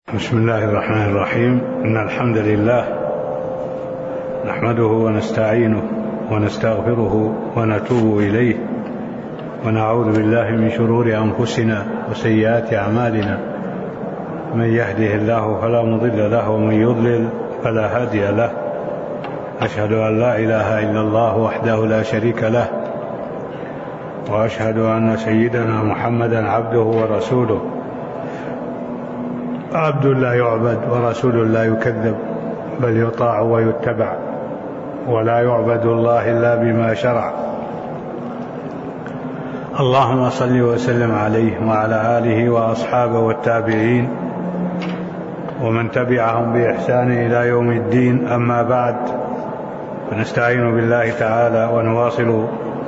بسم الله الرحمن الرحيم. إن الحمد لله نحمده ونستعينه ونستغفره ونتوب إليه ونعوذ بالله من شرور أنفسنا وسيئات أعمالنا. من يهده الله فلا مضل له ومن يضلل فلا هادي له. أشهد أن لا إله إلا الله وحده لا شريك له، وأشهد أن سيدنا محمدا عبده ورسوله، عبد لا يعبد ورسول لا يكذب، بل يطاع ويتبع، ولا يعبد الله إلا بما شرع. اللهم صل وسلم عليه وعلى آله وأصحابه والتابعين ومن تبعهم بإحسان إلى يوم الدين. أما بعد، فنستعين بالله تعالى ونواصل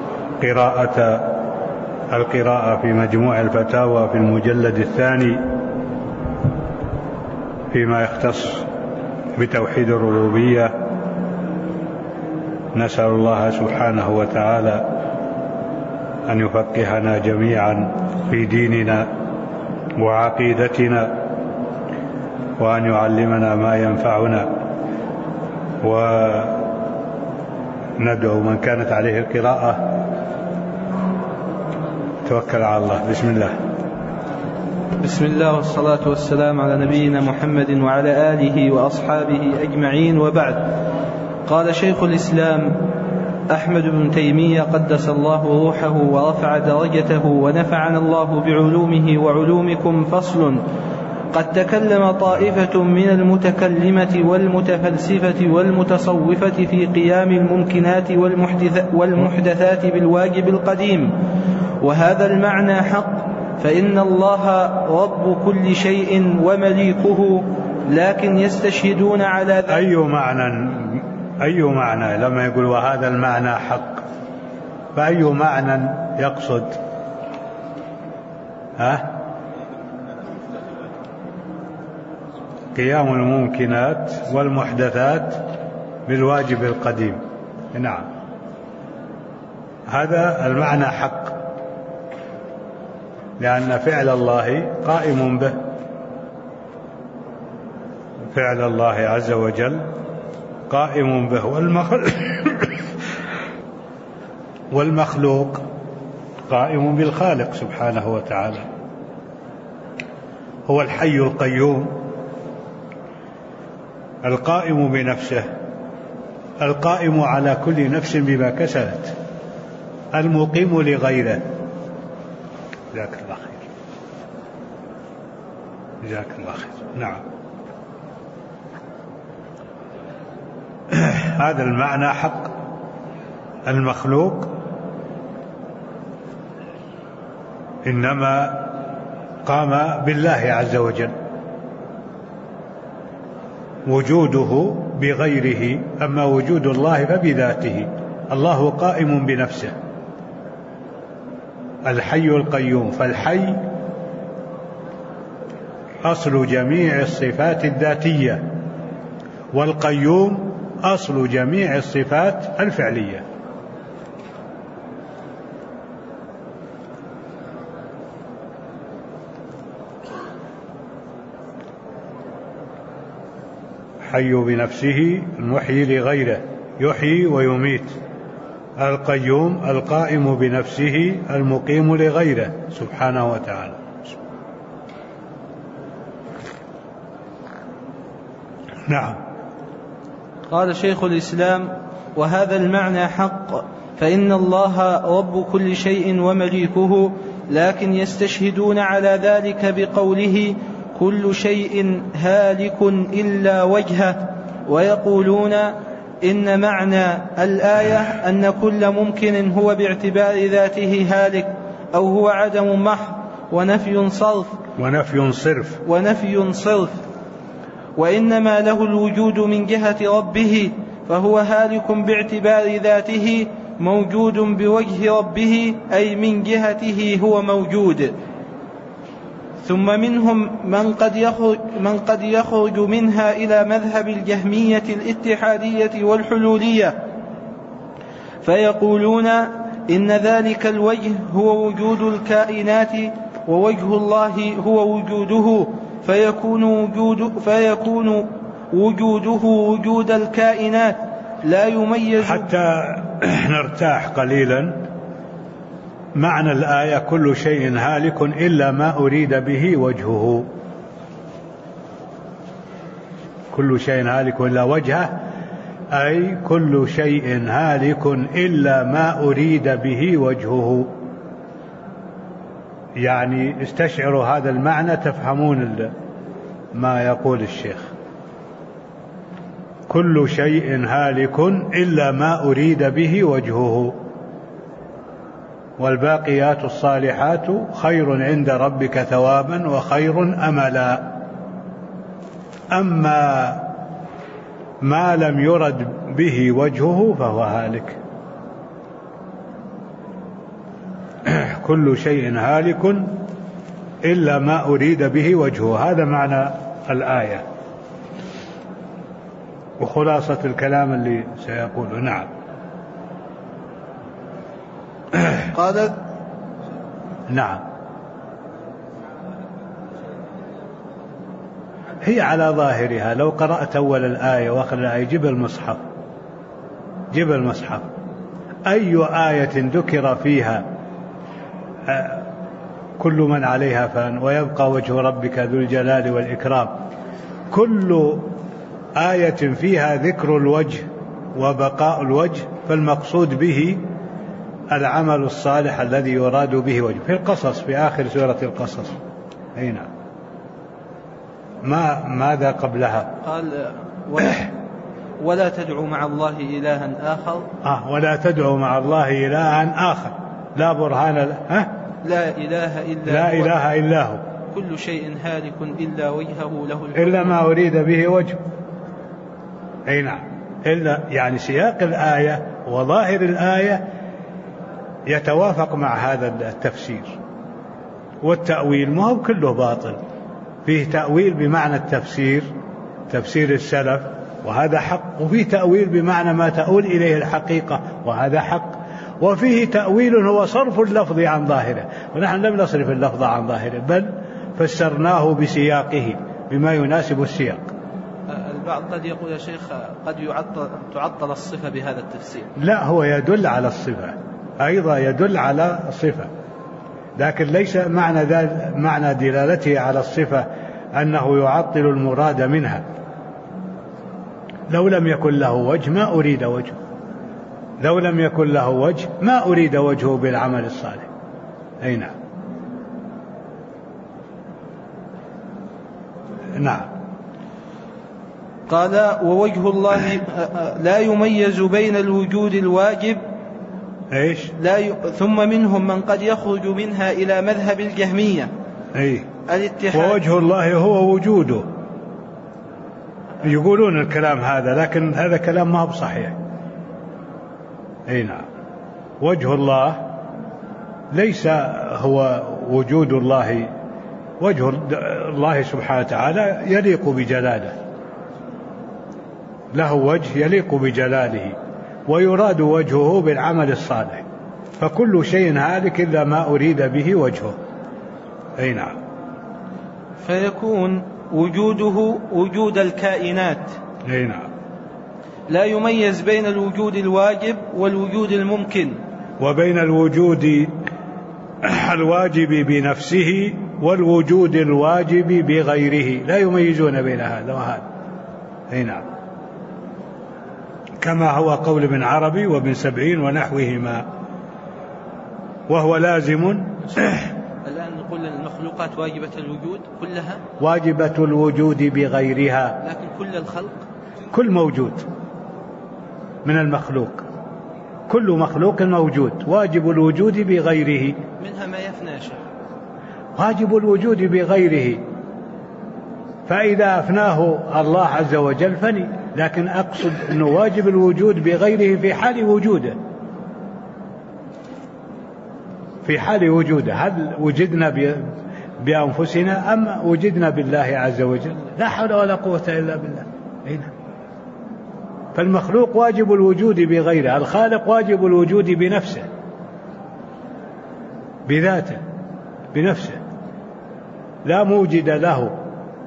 القراءة في مجموع الفتاوى في المجلد الثاني فيما يختص بتوحيد الربوبية. نسأل الله سبحانه وتعالى أن يفقهنا جميعا في ديننا وعقيدتنا، وأن يعلمنا ما ينفعنا، وندعو من كانت عليه القراءة توكل على الله. بسم الله. بسم الله والصلاة والسلام على نبينا محمد وعلى آله وأصحابه أجمعين، وبعد. قال شيخ الإسلام أحمد بن تيمية قدس الله روحه ورفع درجته ونفعنا الله بعلومه وعلومكم. فصل: قد تكلم طائفة من المتكلمة والمتفلسفة والمتصوفة في قيام الممكنات والمحدثات بالواجب القديم، وهذا المعنى حق، فإن الله رب كل شيء ومليكه، لكن يستشهدون على ذلك. أي معنى لما يقول وهذا المعنى حق، فأي معنى يقصد؟ قيام الممكنات والمحدثات بالواجب القديم. نعم، هذا المعنى حق، لأن فعل الله قائم به، فعل الله عز وجل قائم به، والمخلوق قائم بالخالق سبحانه وتعالى. هو الحي القيوم القائم بنفسه، القائم على كل نفس بما كسبت، المقيم لغيره. جزاك الله خير، جزاك الله خير. نعم، هذا المعنى حق. المخلوق إنما قام بالله عز وجل، وجوده بغيره، أما وجود الله فبذاته. الله قائم بنفسه، الحي القيوم، فالحي أصل جميع الصفات الذاتية، والقيوم أصل جميع الصفات الفعلية. حي بنفسه المحيي لغيره، يحيي ويميت. القيوم القائم بنفسه المقيم لغيره سبحانه وتعالى. نعم. قال شيخ الإسلام: وهذا المعنى حق، فإن الله رب كل شيء ومليكه، لكن يستشهدون على ذلك بقوله كل شيء هالك إلا وجهه، ويقولون إن معنى الآية أن كل ممكن هو باعتبار ذاته هالك، أو هو عدم محض ونفي صرف، وإنما له الوجود من جهة ربه، فهو هالك باعتبار ذاته، موجود بوجه ربه، أي من جهته هو موجود. ثم منهم من قد يخرج منها إلى مذهب الجهمية الاتحادية والحلولية، فيقولون إن ذلك الوجه هو وجود الكائنات، ووجه الله هو وجوده، فيكون وجوده وجود الكائنات لا يميز. حتى نرتاح قليلا، معنى الآية كل شيء هالك إلا ما أريد به وجهه. كل شيء هالك إلا وجهه، أي كل شيء هالك إلا ما أريد به وجهه. يعني استشعروا هذا المعنى تفهمون ما يقول الشيخ. كل شيء هالك إلا ما أريد به وجهه، والباقيات الصالحات خير عند ربك ثوابا وخير أملا. أما ما لم يرد به وجهه فهو هالك. كل شيء هالك إلا ما أريد به وجهه، هذا معنى الآية وخلاصة الكلام اللي سيقوله. نعم. قال نعم، هي على ظاهرها. لو قرأت أول الآية وآخر الآية، جيب المصحف، أي آية ذكر فيها كل من عليها فان ويبقى وجه ربك ذو الجلال والإكرام، كل آية فيها ذكر الوجه وبقاء الوجه، فالمقصود به العمل الصالح الذي يراد به وجه. في القصص، في آخر سورة القصص. أي نعم. ماذا قبلها؟ قال ولا تدعوا مع الله إلها آخر. ولا تدعوا مع الله إلها آخر لا برهان لا إله إلا هو كل شيء هالك إلا وجهه له الحكم إلا ما أريد به وجه. أي نعم. إلا يعني سياق الآية وظاهر الآية يتوافق مع هذا التفسير. والتأويل ما هو كله باطل، فيه تأويل بمعنى التفسير، تفسير السلف، وهذا حق، وفيه تأويل بمعنى ما تؤول إليه الحقيقة، وهذا حق، وفيه تأويل هو صرف اللفظ عن ظاهره، ونحن لم نصرف اللفظ عن ظاهره بل فسرناه بسياقه بما يناسب السياق. البعض قد يقول يا شيخ قد تعطل الصفة بهذا التفسير. لا، هو يدل على الصفة، أيضا يدل على الصفة، لكن ليس معنى دلالته على الصفة أنه يعطل المراد منها. لو لم يكن له وجه ما أريد وجهه، لو لم يكن له وجه ما أريد وجهه بالعمل الصالح. أي نعم. نعم. قال ووجه الله لا يميز بين الوجود الواجب ثم منهم من قد يخرج منها إلى مذهب الجهمية. الاتحاد. ووجه الله هو وجوده. يقولون الكلام هذا، لكن هذا كلام ما هو صحيح. أي نعم. وجه الله ليس هو وجود الله، وجه الله سبحانه وتعالى يليق بجلاله، له وجه يليق بجلاله، ويراد وجهه بالعمل الصالح، فكل شيء هالك إلا ما أريد به وجهه. أي نعم. فيكون وجوده وجود الكائنات. أي نعم. لا يميز بين الوجود الواجب والوجود الممكن، وبين الوجود الواجب بنفسه والوجود الواجب بغيره، لا يميزون بين هذا وهذا. أي نعم. كما هو قول ابن عربي وابن سبعين ونحوهما، وهو لازم. الآن نقول المخلوقات واجبة الوجود كلها، واجبة الوجود بغيرها، لكن كل الخلق، كل موجود من المخلوق، كل مخلوق موجود واجب الوجود بغيره، منها ما يفنى شيء، واجب الوجود بغيره، فإذا أفناه الله عز وجل فني، لكن أقصد أنه واجب الوجود بغيره في حال وجوده، في حال وجوده. هل وجدنا بأنفسنا أم وجدنا بالله عز وجل؟ لا حول ولا قوة إلا بالله. هنا فالمخلوق واجب الوجود بغيره، الخالق واجب الوجود بنفسه، بذاته، بنفسه، لا موجد له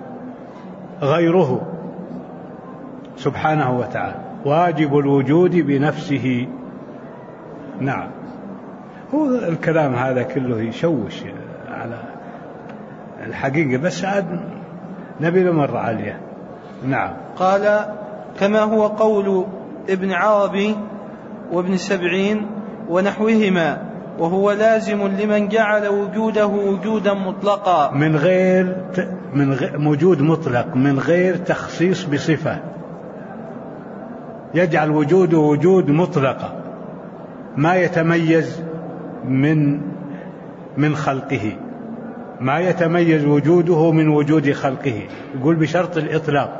غيره سبحانه وتعالى، واجب الوجود بنفسه. نعم. هو الكلام هذا كله يشوش على الحقيقة، بس عاد نبي نمر عليه. نعم. قال: كما هو قول ابن عربي وابن سبعين ونحوهما، وهو لازم لمن جعل وجوده وجودا مطلقا من غير وجود مطلق، من غير تخصيص بصفة، يجعل وجوده وجود مطلقة ما يتميز من خلقه، ما يتميز وجوده من وجود خلقه، يقول بشرط الإطلاق.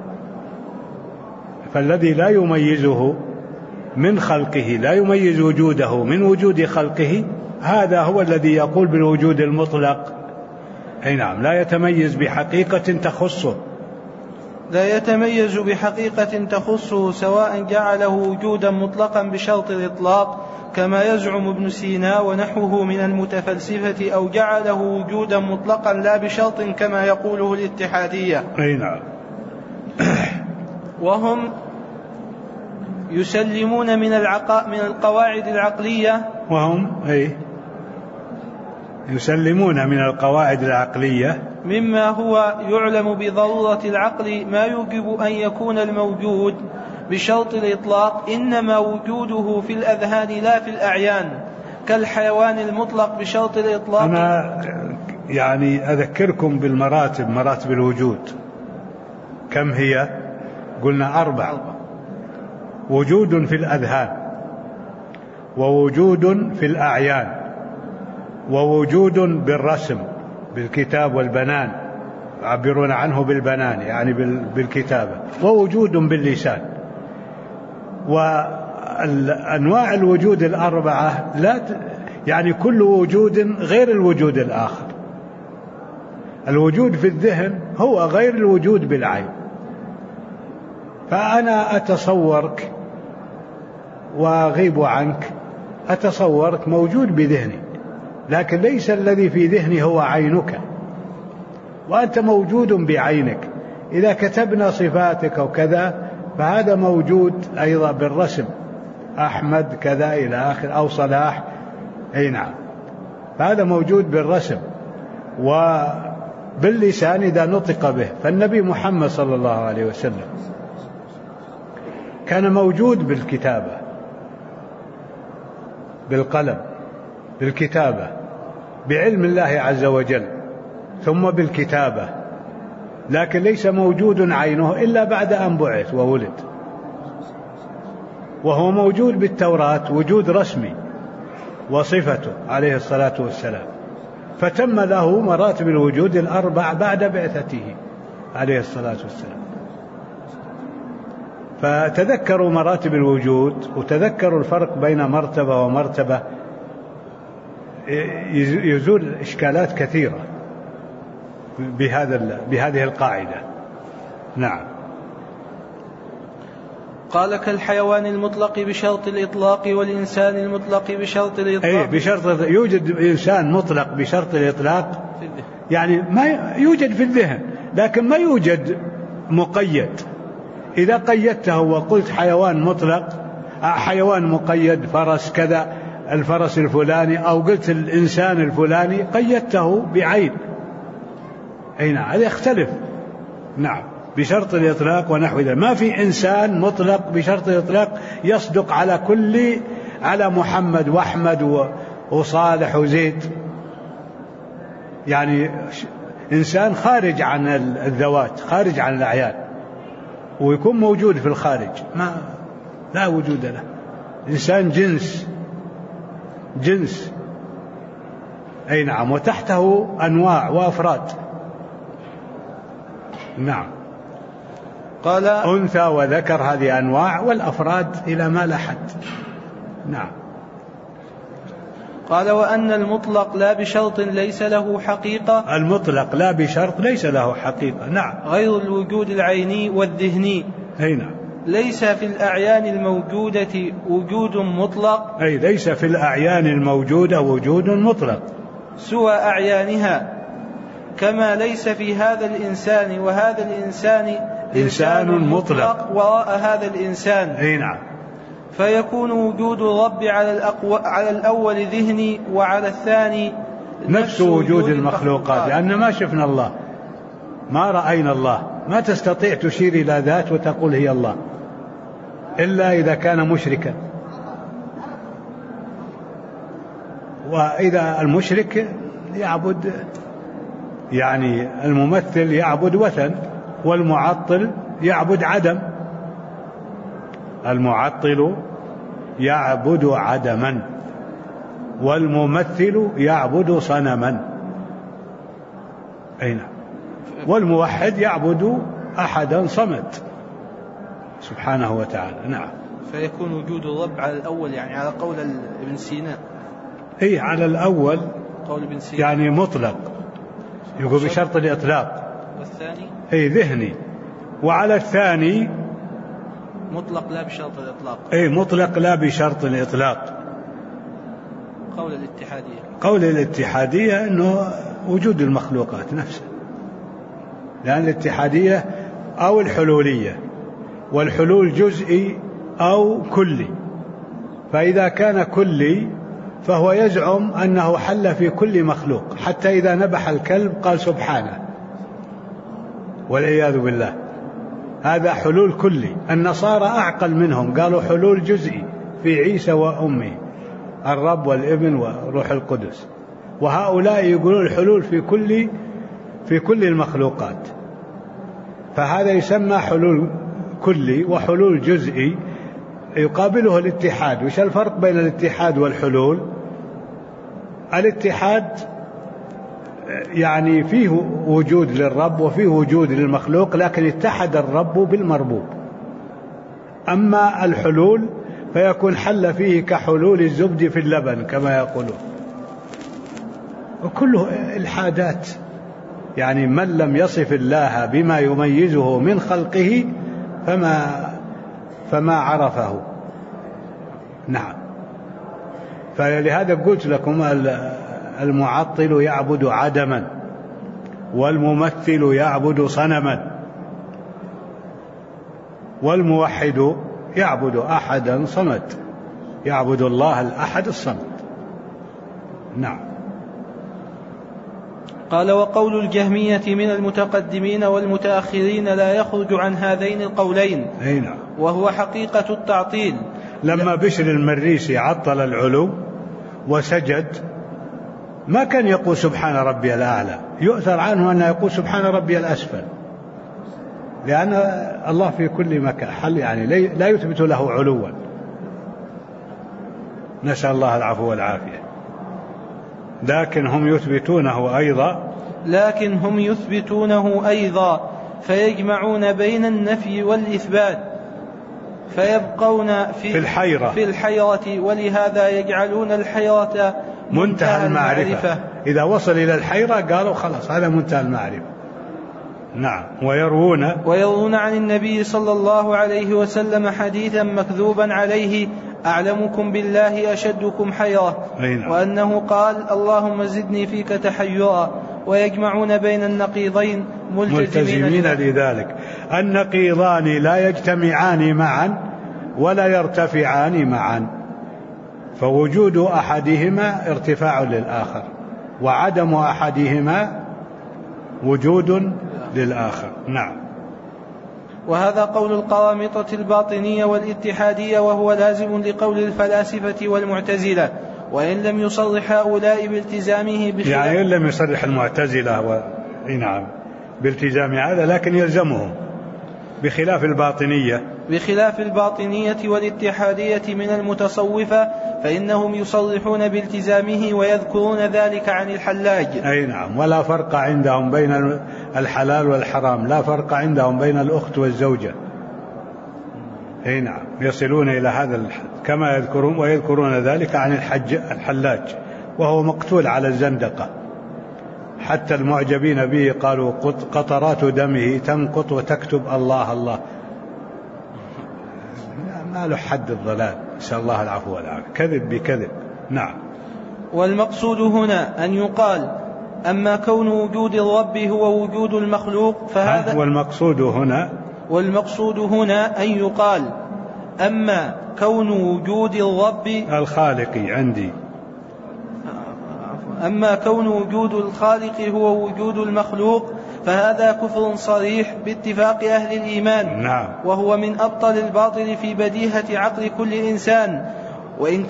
فالذي لا يميزه من خلقه، لا يميز وجوده من وجود خلقه، هذا هو الذي يقول بالوجود المطلق. أي نعم، لا يتميز بحقيقة تخصه، لا يتميز بحقيقة تخصه، سواء جعله وجودا مطلقا بشرط الإطلاق كما يزعم ابن سينا ونحوه من المتفلسفة، أو جعله وجودا مطلقا لا بشرط كما يقوله الاتحادية. أي نعم. وهم يسلمون من القواعد العقلية، وهم يسلمون من القواعد العقلية مما هو يعلم بضرورة العقل ما يوجب أن يكون الموجود بشرط الإطلاق إنما وجوده في الأذهان لا في الأعيان، كالحيوان المطلق بشرط الإطلاق. أنا يعني أذكركم بالمراتب، مراتب الوجود كم هي؟ قلنا 4: وجود في الأذهان، ووجود في الأعيان، ووجود بالرسم بالكتاب والبنان، يعبرون عنه بالبنان يعني بالكتابة، ووجود باللسان. وأنواع الوجود 4 لا يعني كل وجود غير الوجود الآخر. الوجود في الذهن هو غير الوجود بالعين. فأنا أتصورك وأغيب عنك، أتصورك موجود بذهني، لكن ليس الذي في ذهني هو عينك، وأنت موجود بعينك. إذا كتبنا صفاتك وكذا فهذا موجود أيضا بالرسم، أحمد كذا إلى آخر، أو صلاح. أي نعم، فهذا موجود بالرسم وباللسان إذا نطق به. فالنبي محمد صلى الله عليه وسلم كان موجود بالكتابة، بالقلم، بالكتابة، بعلم الله عز وجل، ثم بالكتابة، لكن ليس موجود عينه إلا بعد أن بعث وولد. وهو موجود بالتوراة وجود رسمي وصفته عليه الصلاة والسلام، فتم له مراتب الوجود 4 بعد بعثته عليه الصلاة والسلام. فتذكروا مراتب الوجود، وتذكروا الفرق بين مرتبة ومرتبة، يزول إشكالات كثيرة بهذه القاعدة. نعم. قال: كالحيوان المطلق بشرط الإطلاق، والإنسان المطلق بشرط الإطلاق. بشرط يوجد إنسان مطلق بشرط الإطلاق، يعني ما يوجد في الذهن لكن ما يوجد مقيد. إذا قيدته وقلت حيوان مطلق، حيوان مقيد، فرس كذا، الفرس الفلاني، أو قلت الإنسان الفلاني، قيدته بعين. أي نعم، هذا يختلف. نعم، بشرط الإطلاق ونحو ذلك. ما في إنسان مطلق بشرط الإطلاق يصدق على محمد وأحمد وصالح وزيد، يعني إنسان خارج عن الذوات، خارج عن الأعيان، ويكون موجود في الخارج، لا وجود له. إنسان جنس. أي نعم، وتحته أنواع وأفراد. نعم. قال: أنثى وذكر، هذه أنواع، والأفراد إلى ما لا حد. نعم. قال: وأن المطلق لا بشرط ليس له حقيقة. المطلق لا بشرط ليس له حقيقة. نعم. غير الوجود العيني والذهني. أي نعم. ليس في الأعيان الموجودة وجود مطلق. أي ليس في الأعيان الموجودة وجود مطلق سوى أعيانها، كما ليس في هذا الإنسان وهذا الإنسان إنسان مطلق وراء هذا الإنسان. أي نعم. فيكون وجود الرب على الأول ذهني وعلى الثاني نفس وجود المخلوقات، لأن ما شفنا الله، ما رأينا الله، ما تستطيع تشير إلى ذات وتقول هي الله إلا إذا كان مشركا. وإذا المشرك يعبد، يعني الممثل يعبد وثن، والمعطل يعبد عدم. المعطل يعبد عدما، والممثل يعبد صنما. أين؟ والموحد يعبد أحدا صمد سبحانه وتعالى. نعم. فيكون وجود الرب على الأول، يعني على قول ابن سينا. أي على الأول قول ابن سينا يعني مطلق، يقول بشرط الإطلاق. والثاني أي ذهني. وعلى الثاني مطلق لا بشرط الإطلاق. أي مطلق لا بشرط الإطلاق. قول الاتحادية. قول الاتحادية أنه وجود المخلوقات نفسها، لأن الاتحادية أو الحلولية، والحلول جزئي أو كلي. فإذا كان كلي فهو يزعم أنه حل في كل مخلوق، حتى إذا نبح الكلب قال سبحانه والعياذ بالله. هذا حلول كلي. النصارى أعقل منهم، قالوا حلول جزئي في عيسى وأمه، الرب والابن وروح القدس. وهؤلاء يقولون الحلول في كل المخلوقات. فهذا يسمى حلول كلي وحلول جزئي، يقابله الاتحاد. وش الفرق بين الاتحاد والحلول؟ الاتحاد يعني فيه وجود للرب وفيه وجود للمخلوق، لكن اتحد الرب بالمربوب. أما الحلول فيكون حل فيه كحلول الزبد في اللبن كما يقولون، وكله الحادات. يعني من لم يصف الله بما يميزه من خلقه فما عرفه. نعم. فلهذا قلت لكم المعطل يعبد عدما، والممثل يعبد صنما، والموحد يعبد أحدا صمد، يعبد الله الأحد الصمد. نعم. قال: وقول الجهمية من المتقدمين والمتأخرين لا يخرج عن هذين القولين. نعم. وهو حقيقة التعطيل. لما بشر المريسي عطل العلو وسجد، ما كان يقول سبحان ربي الأعلى، يؤثر عنه أنه يقول سبحان ربي الأسفل، لأن الله في كل مكان، يعني لا يثبت له علوا. نسأل الله العفو والعافية. لكن هم يثبتونه أيضا، فيجمعون بين النفي والإثبات، فيبقون في الحيرة، ولهذا يجعلون الحيرة منتهى المعرفة. إذا وصل إلى الحيرة قالوا خلاص هذا منتهى المعرفة. نعم. ويروون عن النبي صلى الله عليه وسلم حديثا مكذوبا عليه: أعلمكم بالله أشدكم حيرة. وأنه قال: اللهم زدني فيك تحيرا. ويجمعون بين النقيضين ملتزمين لذلك. النقيضان لا يجتمعان معا ولا يرتفعان معا، فوجود أحدهما ارتفاع للآخر، وعدم أحدهما وجود للآخر. نعم. وهذا قول القرامطة الباطنية والاتحادية، وهو لازم لقول الفلاسفة والمعتزلة، وإن لم يصرح هؤلاء بالتزامه يعني إن لم يصرح المعتزلة نعم بالتزام هذا، لكن يلزمهم، بخلاف الباطنية والاتحادية من المتصوفة، فإنهم يصرحون بالتزامه ويذكرون ذلك عن الحلاج. أي نعم. ولا فرق عندهم بين الحلال والحرام، لا فرق عندهم بين الأخت والزوجة. أي نعم. يصلون إلى هذا الحد كما يذكرون، ويذكرون ذلك عن الحلاج، وهو مقتول على الزندقة. حتى المعجبين به قالوا قطرات دمه تنقط وتكتب الله الله. ما له حد الضلال، نسأل الله العفو والعافية. كذب بكذب. نعم. والمقصود هنا أن يقال أما كون وجود الرب هو وجود المخلوق فهذا والمقصود هنا أن يقال أما كون وجود الرب الخالق عندي أما كون وجود الخالق هو وجود المخلوق فهذا كفر صريح باتفاق أهل الإيمان. نعم. وهو من أبطل الباطل في بديهة عقل كل إنسان وإن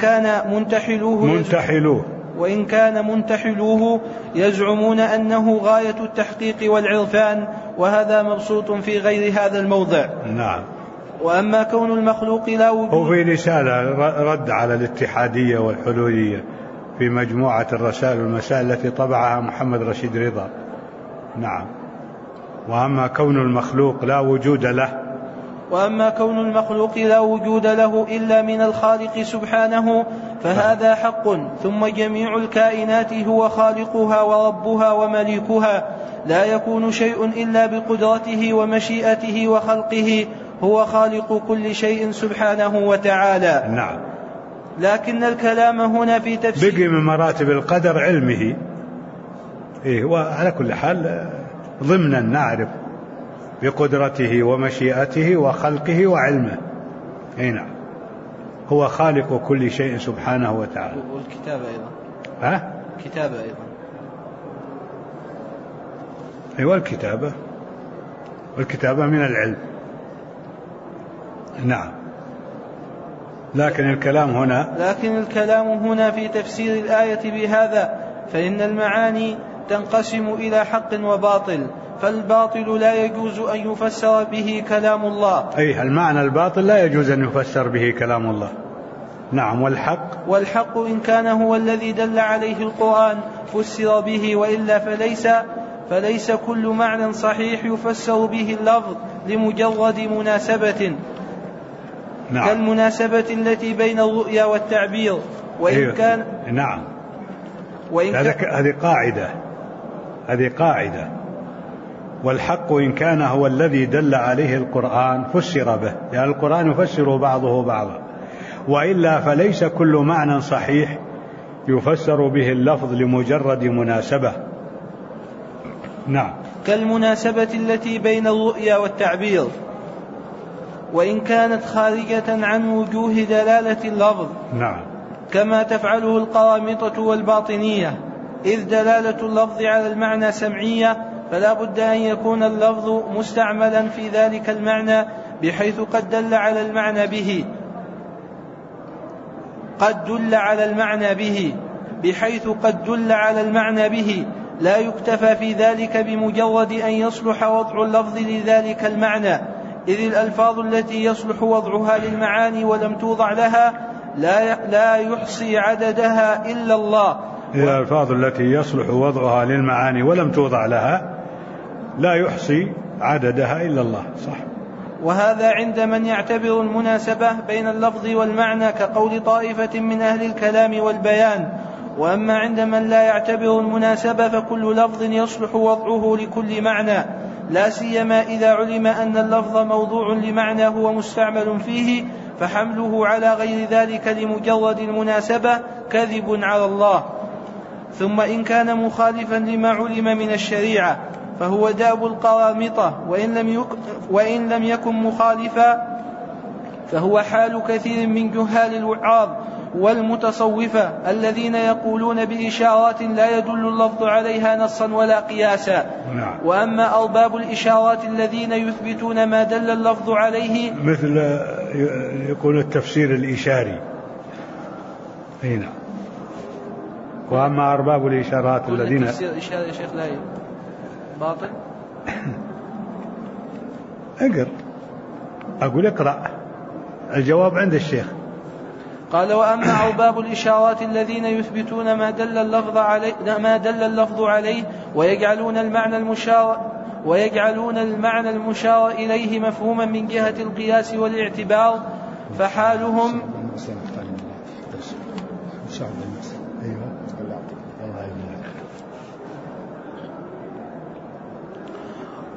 كان منتحلوه يزعمون أنه غاية التحقيق والعرفان وهذا مبسوط في غير هذا الموضع. نعم. وأما كون المخلوق لا وجود وفي رسالة رد على الاتحادية والحلولية في مجموعة الرسائل والمسائل التي طبعها محمد رشيد رضا. نعم. وأما كون المخلوق لا وجود له إلا من الخالق سبحانه فهذا حق. ثم جميع الكائنات هو خالقها وربها ومليكها لا يكون شيء إلا بقدرته ومشيئته وخلقه هو خالق كل شيء سبحانه وتعالى. نعم. لكن الكلام هنا في تفسير بقي من مراتب القدر علمه. وعلى كل حال ضمنا نعرف بقدرته ومشيئته وخلقه وعلمه. نعم. هو خالق كل شيء سبحانه وتعالى. والكتابة أيضا. كتابة أيضا. والكتابة من العلم. نعم. لكن الكلام هنا في تفسير الآية بهذا فإن المعاني تنقسم إلى حق وباطل فالباطل لا يجوز أن يفسر به كلام الله. المعنى الباطل لا يجوز أن يفسر به كلام الله. نعم. والحق إن كان هو الذي دل عليه القرآن فسر به وإلا فليس كل معنى صحيح يفسر به اللفظ لمجرد مناسبة. نعم. كالمناسبة التي بين الرؤيا والتعبير وإن كان نعم. هذه قاعدة. والحق إن كان هو الذي دل عليه القرآن فسر به يعني القرآن يفسر بعضه بعضا وإلا فليس كل معنى صحيح يفسر به اللفظ لمجرد مناسبة. نعم. كالمناسبة التي بين الرؤيا والتعبير وإن كانت خارجة عن وجوه دلالة اللفظ. نعم. كما تفعله القرامطة والباطنية إذ دلالة اللفظ على المعنى سمعية فلا بد أن يكون اللفظ مستعملا في ذلك المعنى بحيث قد دل على المعنى به لا يكتفى في ذلك بمجرد أن يصلح وضع اللفظ لذلك المعنى إذ الألفاظ التي يصلح وضعها للمعاني ولم توضع لها لا يحصي عددها إلا الله. الألفاظ التي يصلح وضعها للمعاني ولم توضع لها لا يحصي عددها إلا الله. صح. وهذا عند من يعتبر المناسبة بين اللفظ والمعنى كقول طائفة من أهل الكلام والبيان. وأما عند من لا يعتبر المناسبة فكل لفظ يصلح وضعه لكل معنى لا سيما إذا علم أن اللفظ موضوع لمعنى هو مستعمل فيه فحمله على غير ذلك لمجرد المناسبة كذب على الله. ثم إن كان مخالفا لما علم من الشريعة فهو داب القرامطة وإن لم يكن مخالفا فهو حال كثير من جهال الوعاظ والمتصوفة الذين يقولون بإشارات لا يدل اللفظ عليها نصا ولا قياسا. نعم. وأما أرباب الإشارات الذين يثبتون ما دل اللفظ عليه مثل يكون التفسير الإشاري. هنا. وأما أرباب الإشارات الذين التفسير الإشاري يا شيخ لا باطل. اقرأ الجواب عند الشيخ. قال وأما أرباب الإشارات الذين يثبتون ما دل اللفظ عليه ويجعلون المعنى المشار إليه مفهوما من جهة القياس والاعتبار فحالهم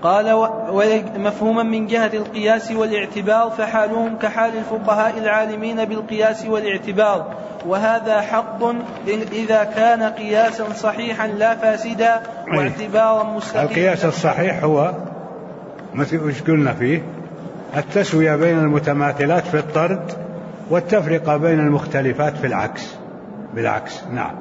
قال مفهوما من جهة القياس والاعتبار فحالهم كحال الفقهاء العالمين بالقياس والاعتبار، وهذا حق إذا كان قياسا صحيحا لا فاسدا واعتبارا مستقيما. القياس الصحيح هو وش قلنا فيه؟ التسوية بين المتماثلات في الطرد والتفرقة بين المختلفات في العكس بالعكس. نعم.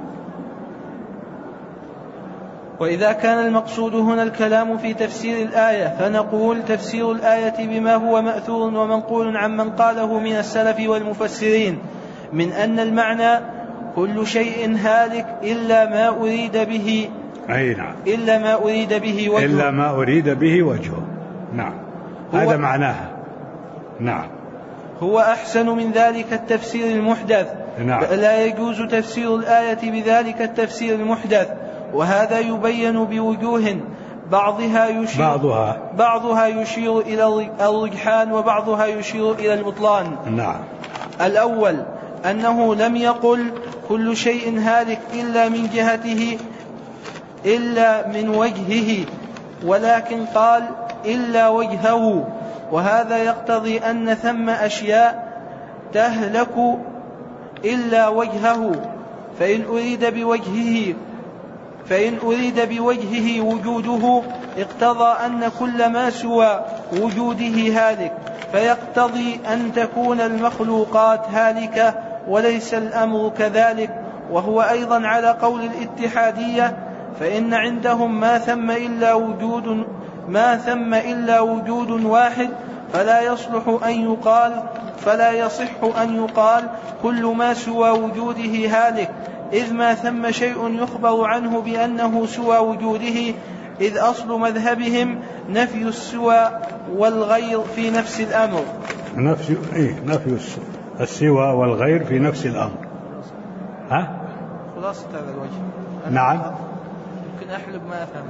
وإذا كان المقصود هنا الكلام في تفسير الآية فنقول تفسير الآية بما هو مأثور ومنقول عمن قاله من السلف والمفسرين من أن المعنى كل شيء هالك إلا ما أريد به. أي نعم. إلا ما أريد به وجهه. إلا ما أريد به وجهه. نعم. هذا معناها. نعم. هو أحسن من ذلك التفسير المحدث. نعم. لا يجوز تفسير الآية بذلك التفسير المحدث، وهذا يبين بوجوه بعضها يشير إلى الرجحان وبعضها يشير إلى البطلان. نعم. الأول أنه لم يقل كل شيء هالك إلا من جهته إلا من وجهه، ولكن قال إلا وجهه، وهذا يقتضي أن ثم أشياء تهلك إلا وجهه، فإن أريد بوجهه وجوده اقتضى أن كل ما سوى وجوده هالك، فيقتضي أن تكون المخلوقات هالكة وليس الأمر كذلك. وهو أيضا على قول الاتحادية، فإن عندهم ما ثم إلا وجود واحد، فلا يصح أن يقال كل ما سوى وجوده هالك، إذ ما ثم شيء يخبر عنه بأنه سوى وجوده، إذ أصل مذهبهم نفي السوى والغير في نفس الأمر. نفي السوى والغير في نفس الأمر. خلاصة هذا الوجه. نعم. يمكن أحلب ما أفهم.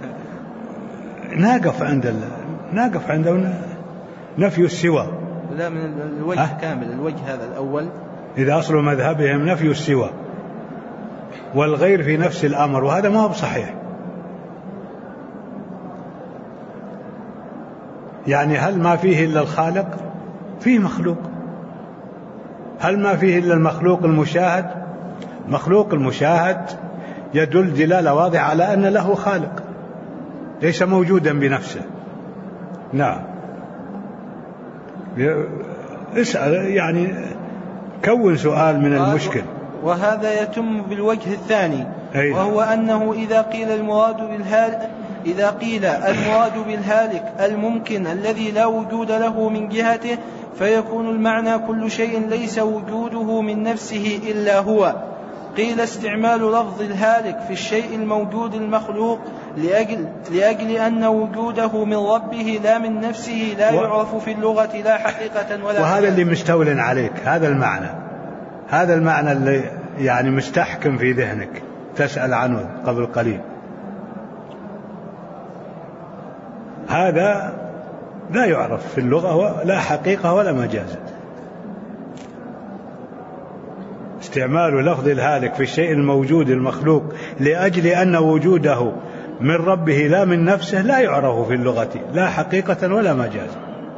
ناقف عند نفي السوى. لا، من الوجه كامل، الوجه هذا الأول. إذا أصل مذهبهم نفي السوى والغير في نفس الأمر، وهذا ما هو بصحيح. يعني هل ما فيه إلا الخالق؟ فيه مخلوق. هل ما فيه إلا المخلوق المشاهد؟ مخلوق المشاهد يدل دلالة واضحة على أن له خالق ليس موجودا بنفسه. نعم. اسأل، يعني كون سؤال من المشكل. وهذا يتم بالوجه الثاني، وهو أنه إذا قيل المراد بالهالك الممكن الذي لا وجود له من جهته، فيكون المعنى كل شيء ليس وجوده من نفسه إلا هو. قيل استعمال لفظ الهالك في الشيء الموجود المخلوق لأجل أن وجوده من ربه لا من نفسه لا يعرف في اللغة لا حقيقة ولا وهذا اللي مستول عليك، هذا المعنى اللي يعني مستحكم في ذهنك تسأل عنه قبل قليل. هذا لا يعرف في اللغة لا حقيقة ولا مجاز. استعمال لفظ الهالك في الشيء الموجود المخلوق لأجل أن وجوده من ربه لا من نفسه لا يعرف في اللغة لا حقيقة ولا مجاز.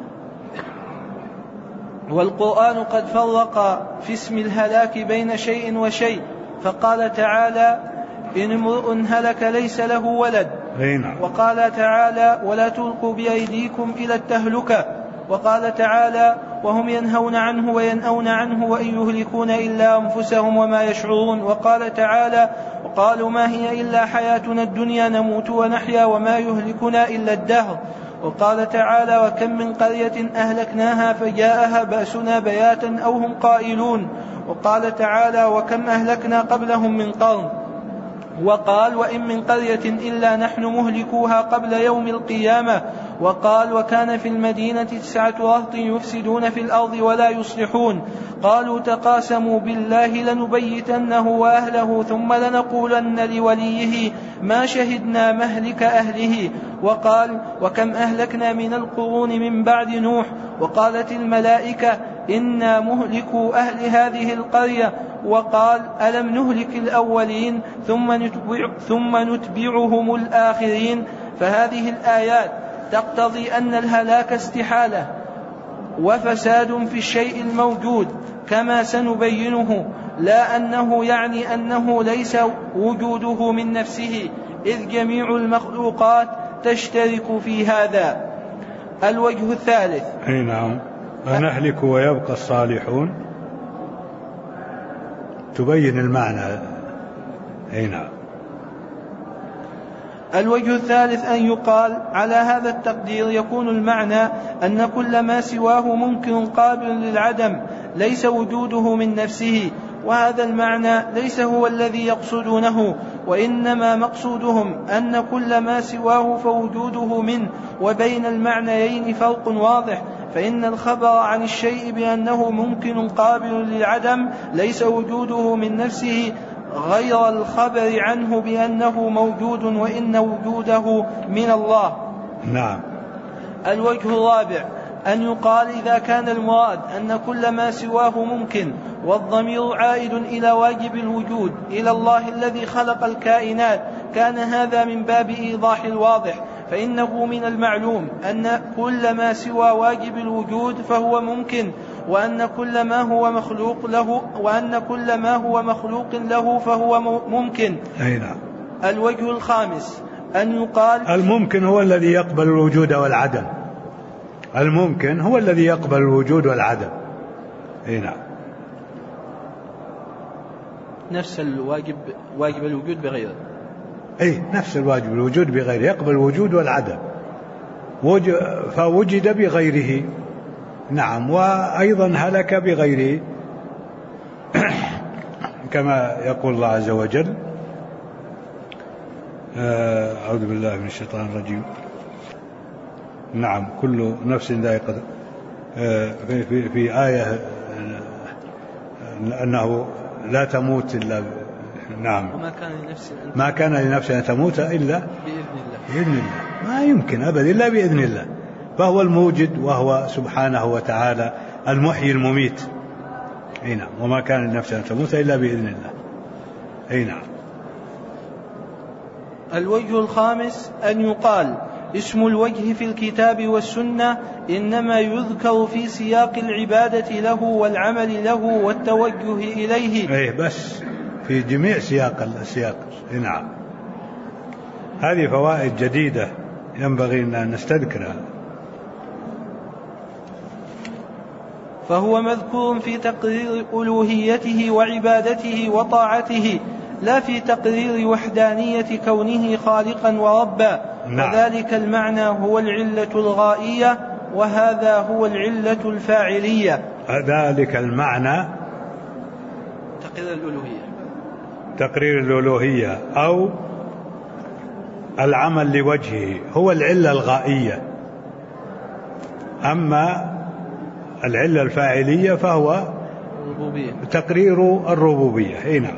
والقرآن قد فرق في اسم الهلاك بين شيء وشيء، فقال تعالى إن امرؤ هلك ليس له ولد، وقال تعالى ولا تلقوا بأيديكم إلى التهلكة، وقال تعالى وهم ينهون عنه وينأون عنه وإن يهلكون إلا أنفسهم وما يشعرون، وقال تعالى وقالوا ما هي إلا حياتنا الدنيا نموت ونحيا وما يهلكنا إلا الدهر، وقال تعالى وكم من قرية أهلكناها فجاءها بأسنا بياتا أو هم قائلون، وقال تعالى وكم أهلكنا قبلهم من قرن، وقال وإن من قرية إلا نحن مهلكوها قبل يوم القيامة، وقال وكان في المدينة 9 رهط يفسدون في الأرض ولا يصلحون، قالوا تقاسموا بالله لنبيتنه وأهله ثم لنقولن لوليه ما شهدنا مهلك أهله، وقال وكم أهلكنا من القرون من بعد نوح، وقالت الملائكة إنا مهلكوا أهل هذه القرية، وقال ألم نهلك الأولين ثم نتبعهم الآخرين. فهذه الآيات تقتضي أن الهلاك استحالة وفساد في الشيء الموجود كما سنبينه، لا أنه يعني أنه ليس وجوده من نفسه، إذ جميع المخلوقات تشترك في هذا. الوجه الثالث. نعم. ونهلك ويبقى الصالحون، تبين المعنى. نعم. الوجه الثالث أن يقال على هذا التقدير يكون المعنى أن كل ما سواه ممكن قابل للعدم ليس وجوده من نفسه، وهذا المعنى ليس هو الذي يقصدونه، وإنما مقصودهم أن كل ما سواه فوجوده منه، وبين المعنيين فرق واضح، فإن الخبر عن الشيء بأنه ممكن قابل للعدم ليس وجوده من نفسه غير الخبر عنه بأنه موجود وإن وجوده من الله. نعم. الوجه الرابع أن يقال إذا كان المراد أن كل ما سواه ممكن والضمير عائد إلى واجب الوجود إلى الله الذي خلق الكائنات، كان هذا من باب إيضاح الواضح، فإنه من المعلوم أن كل ما سوى واجب الوجود فهو ممكن، وأن كل ما هو مخلوق له فهو ممكن. نعم. الوجه الخامس أن يقال الممكن هو الذي يقبل الوجود والعدم، الممكن هو الذي يقبل الوجود والعدم. نعم. نفس واجب الوجود بغيره. نفس الواجب الوجود بغيره، يقبل الوجود والعدم، فوجد بغيره. نعم. وأيضا هلك بغيره كما يقول الله عز وجل: أعوذ بالله من الشيطان الرجيم. نعم. كل نفس ذائقة، في آية أنه لا تموت إلا نعم. ما كان لنفس أن تموت إلا بإذن الله. ما يمكن أبدا إلا بإذن الله، فهو الموجد وهو سبحانه وتعالى المحيي المميت. نعم. وما كان لنفس أن تموت إلا بإذن الله. نعم. الوجه الخامس أن يقال اسم الوجه في الكتاب والسنة إنما يذكر في سياق العبادة له والعمل له والتوجه إليه. بس في جميع السياق. نعم. هذه فوائد جديدة ينبغي أن نستذكرها. فهو مذكور في تقرير ألوهيته وعبادته وطاعته، لا في تقرير وحدانية كونه خالقا وربا. نعم. وذلك المعنى هو العلة الغائية، وهذا هو العلة الفاعلية. ذلك المعنى تقرير الألوهية أو العمل لوجهه هو العلة الغائية. أما العلة الفاعلية فهو تقرير الربوبية. نعم.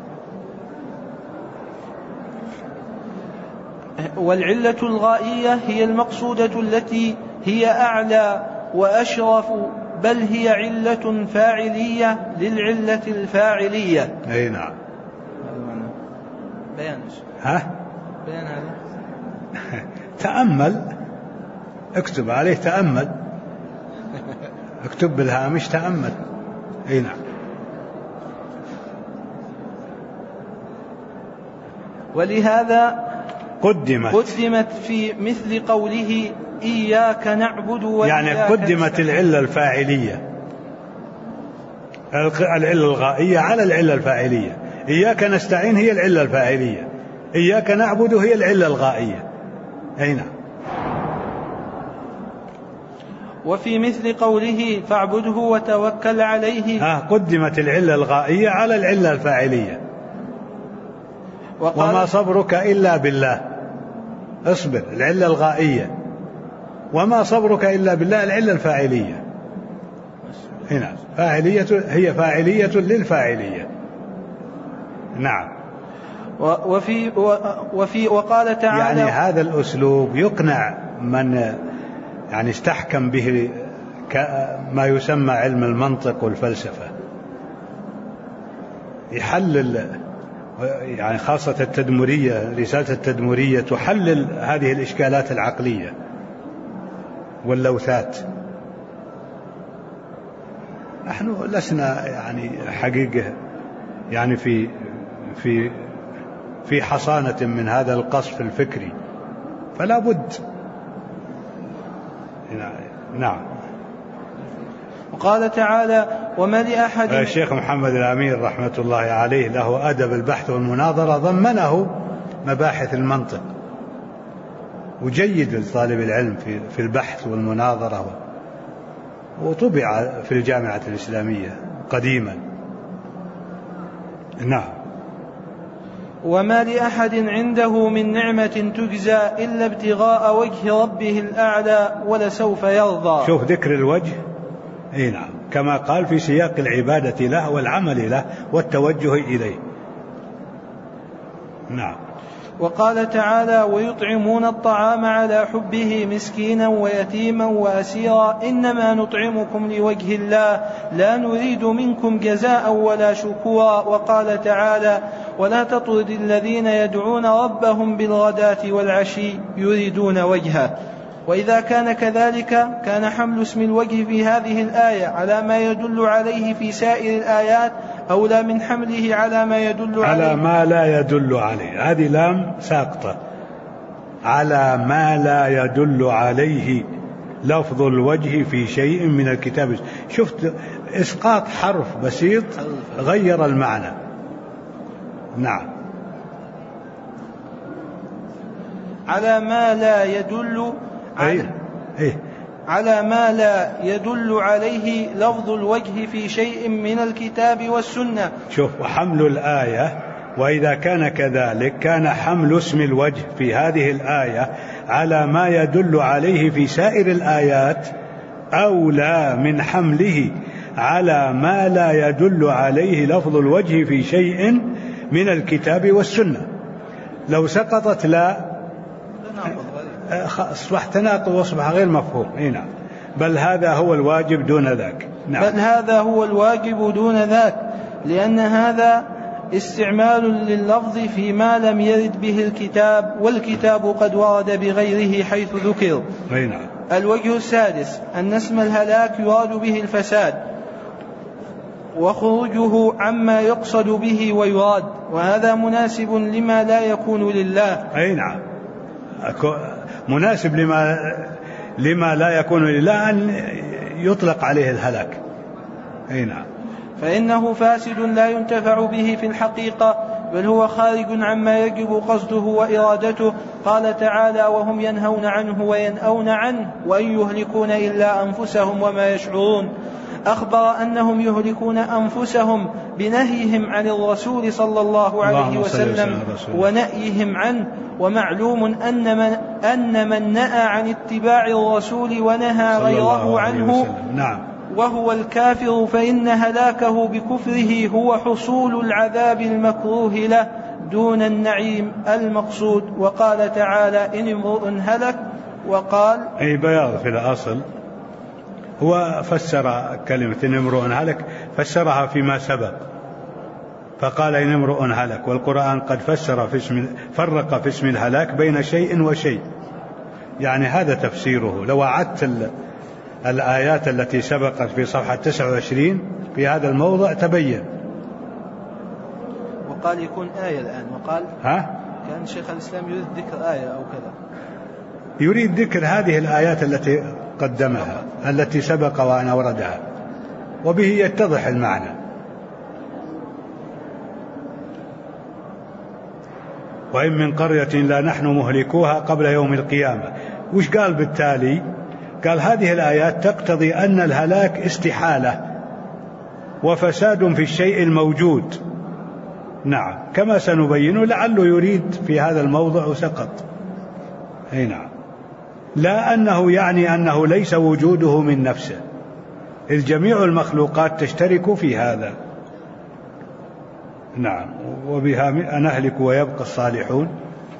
والعلة الغائية هي المقصودة التي هي أعلى وأشرف، بل هي علة فاعلية للعلة الفاعلية. نعم. بيان هذا تأمل، اكتب عليه تأمل، اكتب بالهامش تأمل. نعم. ولهذا قدمت في مثل قوله إياك نعبد وإياك يعني قدمت العلة الفاعلية، العلة الغائية على العلة الفاعلية. إياك نستعين هي العلة الفاعلية، إياك نعبد هي العلة الغائية. نعم. وفي مثل قوله فاعبده وتوكل عليه قدمت العلة الغائية على العلة الفاعلية. وما صبرك إلا بالله، اصبر، العلة الغائية. وما صبرك إلا بالله، العلة الفاعلية. هنا هي فاعلية للفاعلية. نعم. وقال تعالى يعني هذا الأسلوب يقنع من يعني استحكم به ما يسمى علم المنطق والفلسفة، يحلل يعني خاصة التدمرية، رسالة التدمرية تحلل هذه الإشكالات العقلية واللوثات. نحن لسنا يعني حقيقة يعني في حصانة من هذا القصف الفكري، فلا بد. نعم. وقال تعالى: وما لأحد. الشيخ محمد الأمير رحمة الله عليه له أدب البحث والمناظرة، ضمنه مباحث المنطق، وجيد لطالب العلم في البحث والمناظرة، وطبع في الجامعة الإسلامية قديما. نعم. وما لأحد عنده من نعمة تجزى إلا ابتغاء وجه ربه الأعلى ولسوف يرضى. شوف ذكر الوجه، نعم، كما قال في سياق العبادة له والعمل له والتوجه إليه. نعم. وقال تعالى: ويطعمون الطعام على حبه مسكينا ويتيما وأسيرا إنما نطعمكم لوجه الله لا نريد منكم جزاء ولا شكورا. وقال تعالى: ولا تطرد الذين يدعون ربهم بالغداة والعشي يريدون وجهه. وإذا كان كذلك كان حمل اسم الوجه في هذه الآية على ما يدل عليه في سائر الآيات أولى من حمله على ما يدل عليه على ما لا يدل عليه. هذه لام ساقطة، على ما لا يدل عليه لفظ الوجه في شيء من الكتاب. شفت إسقاط حرف بسيط غير المعنى. نعم. على ما لا يدل على ما لا يدل عليه لفظ الوجه في شيء من الكتاب والسنة. شوف، وحمل الآية، وإذا كان كذلك كان حمل اسم الوجه في هذه الآية على ما يدل عليه في سائر الآيات أولى من حمله على ما لا يدل عليه لفظ الوجه في شيء من الكتاب والسنة. لو سقطت لا أصبح تناقض وأصبح غير مفهوم. نعم. بل هذا هو الواجب دون ذاك. نعم. بل هذا هو الواجب دون ذاك، لأن هذا استعمال لللفظ فيما لم يرد به الكتاب، والكتاب قد ورد بغيره حيث ذكر. نعم. الوجه السادس أن اسم الهلاك يراد به الفساد وخروجه عما يقصد به ويراد، وهذا مناسب لما لا يكون لله. نعم، مناسب لما لا يكون لله أن يطلق عليه الهلاك. نعم. فإنه فاسد لا ينتفع به في الحقيقة، بل هو خارج عما يجب قصده وإرادته. قال تعالى: وهم ينهون عنه وينأون عنه وإن يهلكون إلا أنفسهم وما يشعرون. أخبر أنهم يهلكون أنفسهم بنهيهم عن الرسول صلى الله عليه وسلم ونأيهم عنه. ومعلوم أن من نأى عن اتباع الرسول ونهى غيره عنه وهو الكافر فإن هلاكه بكفره هو حصول العذاب المكروه له دون النعيم المقصود. وقال تعالى: إن امرؤ هلك. وقال بياض في الأصل هو فسر كلمة إن امرؤ هلك، فسرها فيما سبق فقال إن امرؤ هلك، والقرآن قد فرق في اسم الهلاك بين شيء وشيء، يعني هذا تفسيره. لو أعدت الآيات التي سبقت في صفحة 29 في هذا الموضع تبين. وقال يكون آية الآن، وقال كان شيخ الإسلام يريد ذكر آية أو كذا، يريد ذكر هذه الآيات التي قدمها التي سبق وأن أوردها، وبه يتضح المعنى. وإن من قرية لا نحن مهلكوها قبل يوم القيامة. وش قال بالتالي؟ قال هذه الآيات تقتضي أن الهلاك استحالة وفساد في الشيء الموجود. نعم، كما سنبين، لعله يريد في هذا الموضع وسقط. نعم. لا أنه يعني أنه ليس وجوده من نفسه، إذ جميع المخلوقات تشترك في هذا. نعم. وبها نهلك ويبقى الصالحون.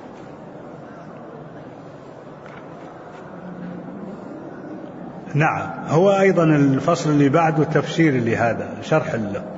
نعم. هو أيضا الفصل اللي بعده تفسير لهذا، شرح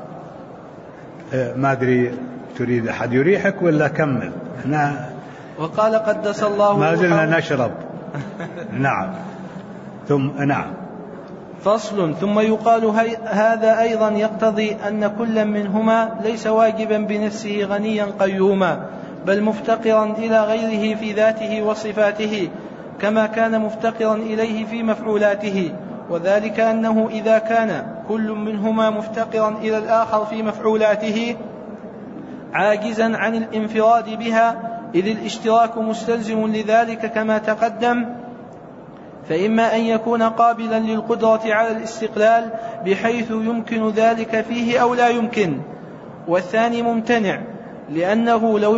ما أدري تريد أحد يريحك ولا كمل؟ وقال قدس الله ما زلنا نشرب. نعم. نعم. فصل. ثم يقال هذا أيضا يقتضي أن كل منهما ليس واجبا بنفسه غنيا قيوما، بل مفتقرا إلى غيره في ذاته وصفاته، كما كان مفتقرا إليه في مفعولاته. وذلك أنه إذا كان كل منهما مفتقرا إلى الآخر في مفعولاته عاجزا عن الانفراد بها، إذ الاشتراك مستلزم لذلك كما تقدم، فإما أن يكون قابلا للقدرة على الاستقلال بحيث يمكن ذلك فيه أو لا يمكن، والثاني ممتنع، لأنه لو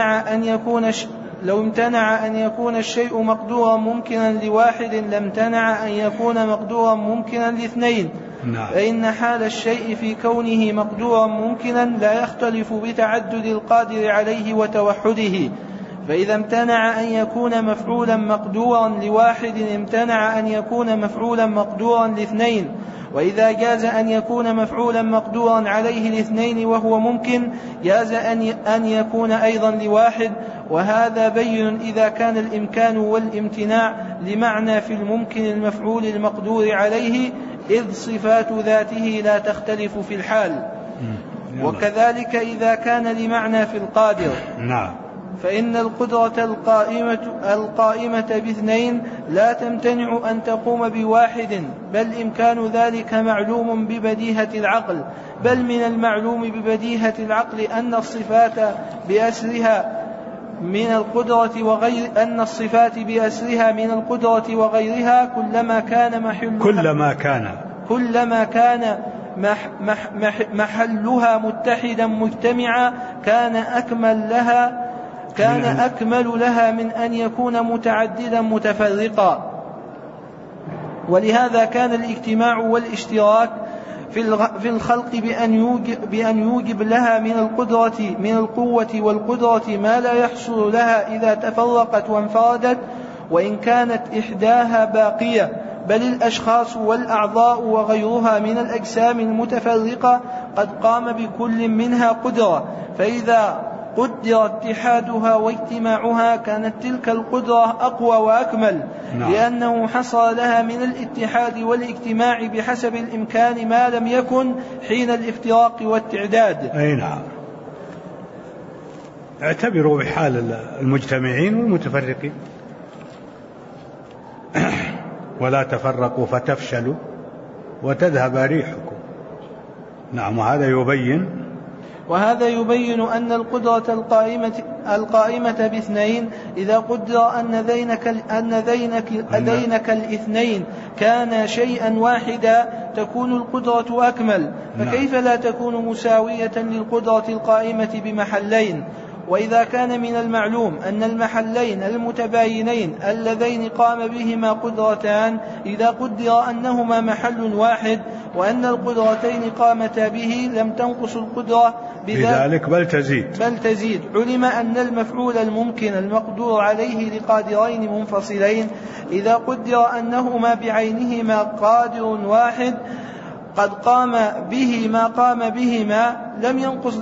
امتنع أن يكون الشيء مقدورا ممكنا لواحد لامتنع أن يكون مقدورا ممكنا لاثنين. فإن حال الشيء في كونه مقدورا ممكنا لا يختلف بتعدد القادر عليه وتوحده، فإذا امتنع أن يكون مفعولا مقدورا لواحد امتنع أن يكون مفعولا مقدورا لاثنين، وإذا جاز أن يكون مفعولا مقدورا عليه لاثنين وهو ممكن جاز أن يكون أيضا لواحد. وهذا بين إذا كان الإمكان والامتناع لمعنى في الممكن المفعول المقدور عليه، إذ صفات ذاته لا تختلف في الحال. وكذلك إذا كان لمعنى في القادر. نعم. فإن القدرة القائمة باثنين لا تمتنع أن تقوم بواحد، بل إمكان ذلك معلوم ببديهة العقل، بل من المعلوم ببديهة العقل أن الصفات بأسرها من القدرة وغيرها كلما كان محلها متحدا مجتمعا كان أكمل لها من أن يكون متعددا متفرقا. ولهذا كان الاجتماع والاشتراك في الخلق بأن يوجب لها من القوة والقدرة ما لا يحصل لها إذا تفرقت وانفردت، وإن كانت إحداها باقية، بل الأشخاص والأعضاء وغيرها من الأجسام المتفرقة قد قام بكل منها قدرة، فإذا قدر اتحادها واجتماعها كانت تلك القدرة أقوى وأكمل. لأنه حصل لها من الاتحاد والاجتماع بحسب الإمكان ما لم يكن حين الافتراق والتعداد. أي نعم. اعتبروا بحال المجتمعين والمتفرقين، ولا تفرقوا فتفشلوا وتذهب ريحكم. نعم. وهذا يبين أن القدرة القائمة باثنين إذا قدر أن ذينك الاثنين كان شيئا واحدا تكون القدرة أكمل، فكيف لا تكون مساوية للقدرة القائمة بمحلين؟ وإذا كان من المعلوم أن المحلين المتباينين اللذين قام بهما قدرتان إذا قدر أنهما محل واحد وأن القدرتين قامتا به لم تنقص القدرة بذلك بل تزيد، علم أن المفعول الممكن المقدور عليه لقادرين منفصلين إذا قدر أنهما بعينهما قادر واحد قد قام به ما قام بهما لم ينقص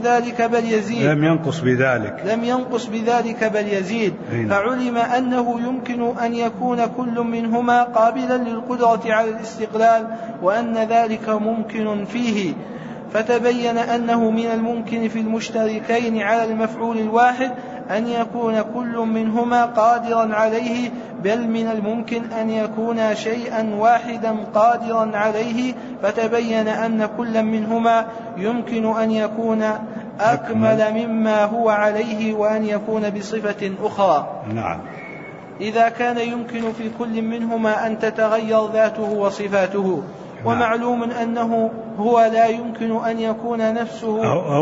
بذلك بل يزيد. فعلم أنه يمكن أن يكون كل منهما قابلا للقدرة على الاستقلال وأن ذلك ممكن فيه، فتبين أنه من الممكن في المشتركين على المفعول الواحد أن يكون كل منهما قادرا عليه، بل من الممكن أن يكون شيئا واحدا قادرا عليه، فتبين أن كل منهما يمكن أن يكون أكمل مما هو عليه وأن يكون بصفة أخرى. نعم. إذا كان يمكن في كل منهما أن تتغير ذاته وصفاته، ومعلوم أنه هو لا يمكن أن يكون نفسه